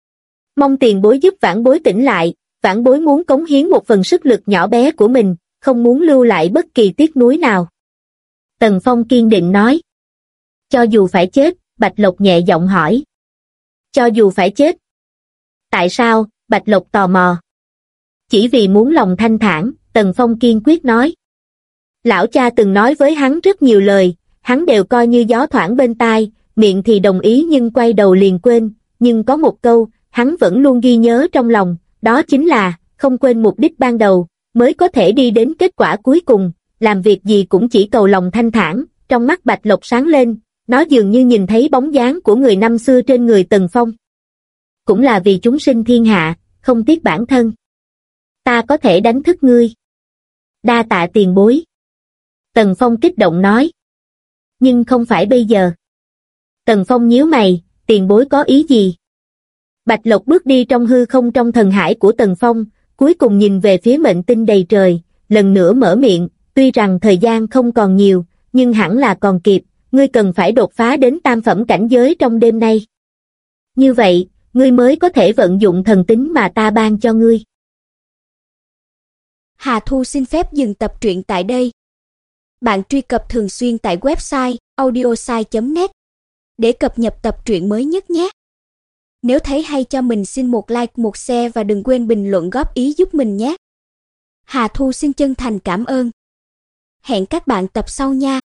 Mong tiền bối giúp vãn bối tỉnh lại, vãn bối muốn cống hiến một phần sức lực nhỏ bé của mình, không muốn lưu lại bất kỳ tiếc nuối nào. Tần Phong kiên định nói. Cho dù phải chết, Bạch Lộc nhẹ giọng hỏi. cho dù phải chết. Tại sao? Bạch Lộc tò mò. Chỉ vì muốn lòng thanh thản, Tần Phong kiên quyết nói. Lão cha từng nói với hắn rất nhiều lời, hắn đều coi như gió thoảng bên tai, miệng thì đồng ý nhưng quay đầu liền quên, nhưng có một câu, hắn vẫn luôn ghi nhớ trong lòng, đó chính là, không quên mục đích ban đầu, mới có thể đi đến kết quả cuối cùng, làm việc gì cũng chỉ cầu lòng thanh thản. Trong mắt Bạch Lộc sáng lên, nó dường như nhìn thấy bóng dáng của người năm xưa trên người Tần Phong. Cũng là vì chúng sinh thiên hạ, không tiếc bản thân. Ta có thể đánh thức ngươi. Đa tạ tiền bối. Tần Phong kích động nói. Nhưng không phải bây giờ. Tần Phong nhíu mày, tiền bối có ý gì? Bạch Lộc bước đi trong hư không trong thần hải của Tần Phong, cuối cùng nhìn về phía mệnh tinh đầy trời, lần nữa mở miệng, tuy rằng thời gian không còn nhiều, nhưng hẳn là còn kịp, ngươi cần phải đột phá đến tam phẩm cảnh giới trong đêm nay. Như vậy, ngươi mới có thể vận dụng thần tính mà ta ban cho ngươi. Hà Thu xin phép dừng tập truyện tại đây. Bạn truy cập thường xuyên tại website audiosai.net để cập nhật tập truyện mới nhất nhé. Nếu thấy hay cho mình xin một like, một share và đừng quên bình luận góp ý giúp mình nhé. Hà Thu xin chân thành cảm ơn. Hẹn các bạn tập sau nha.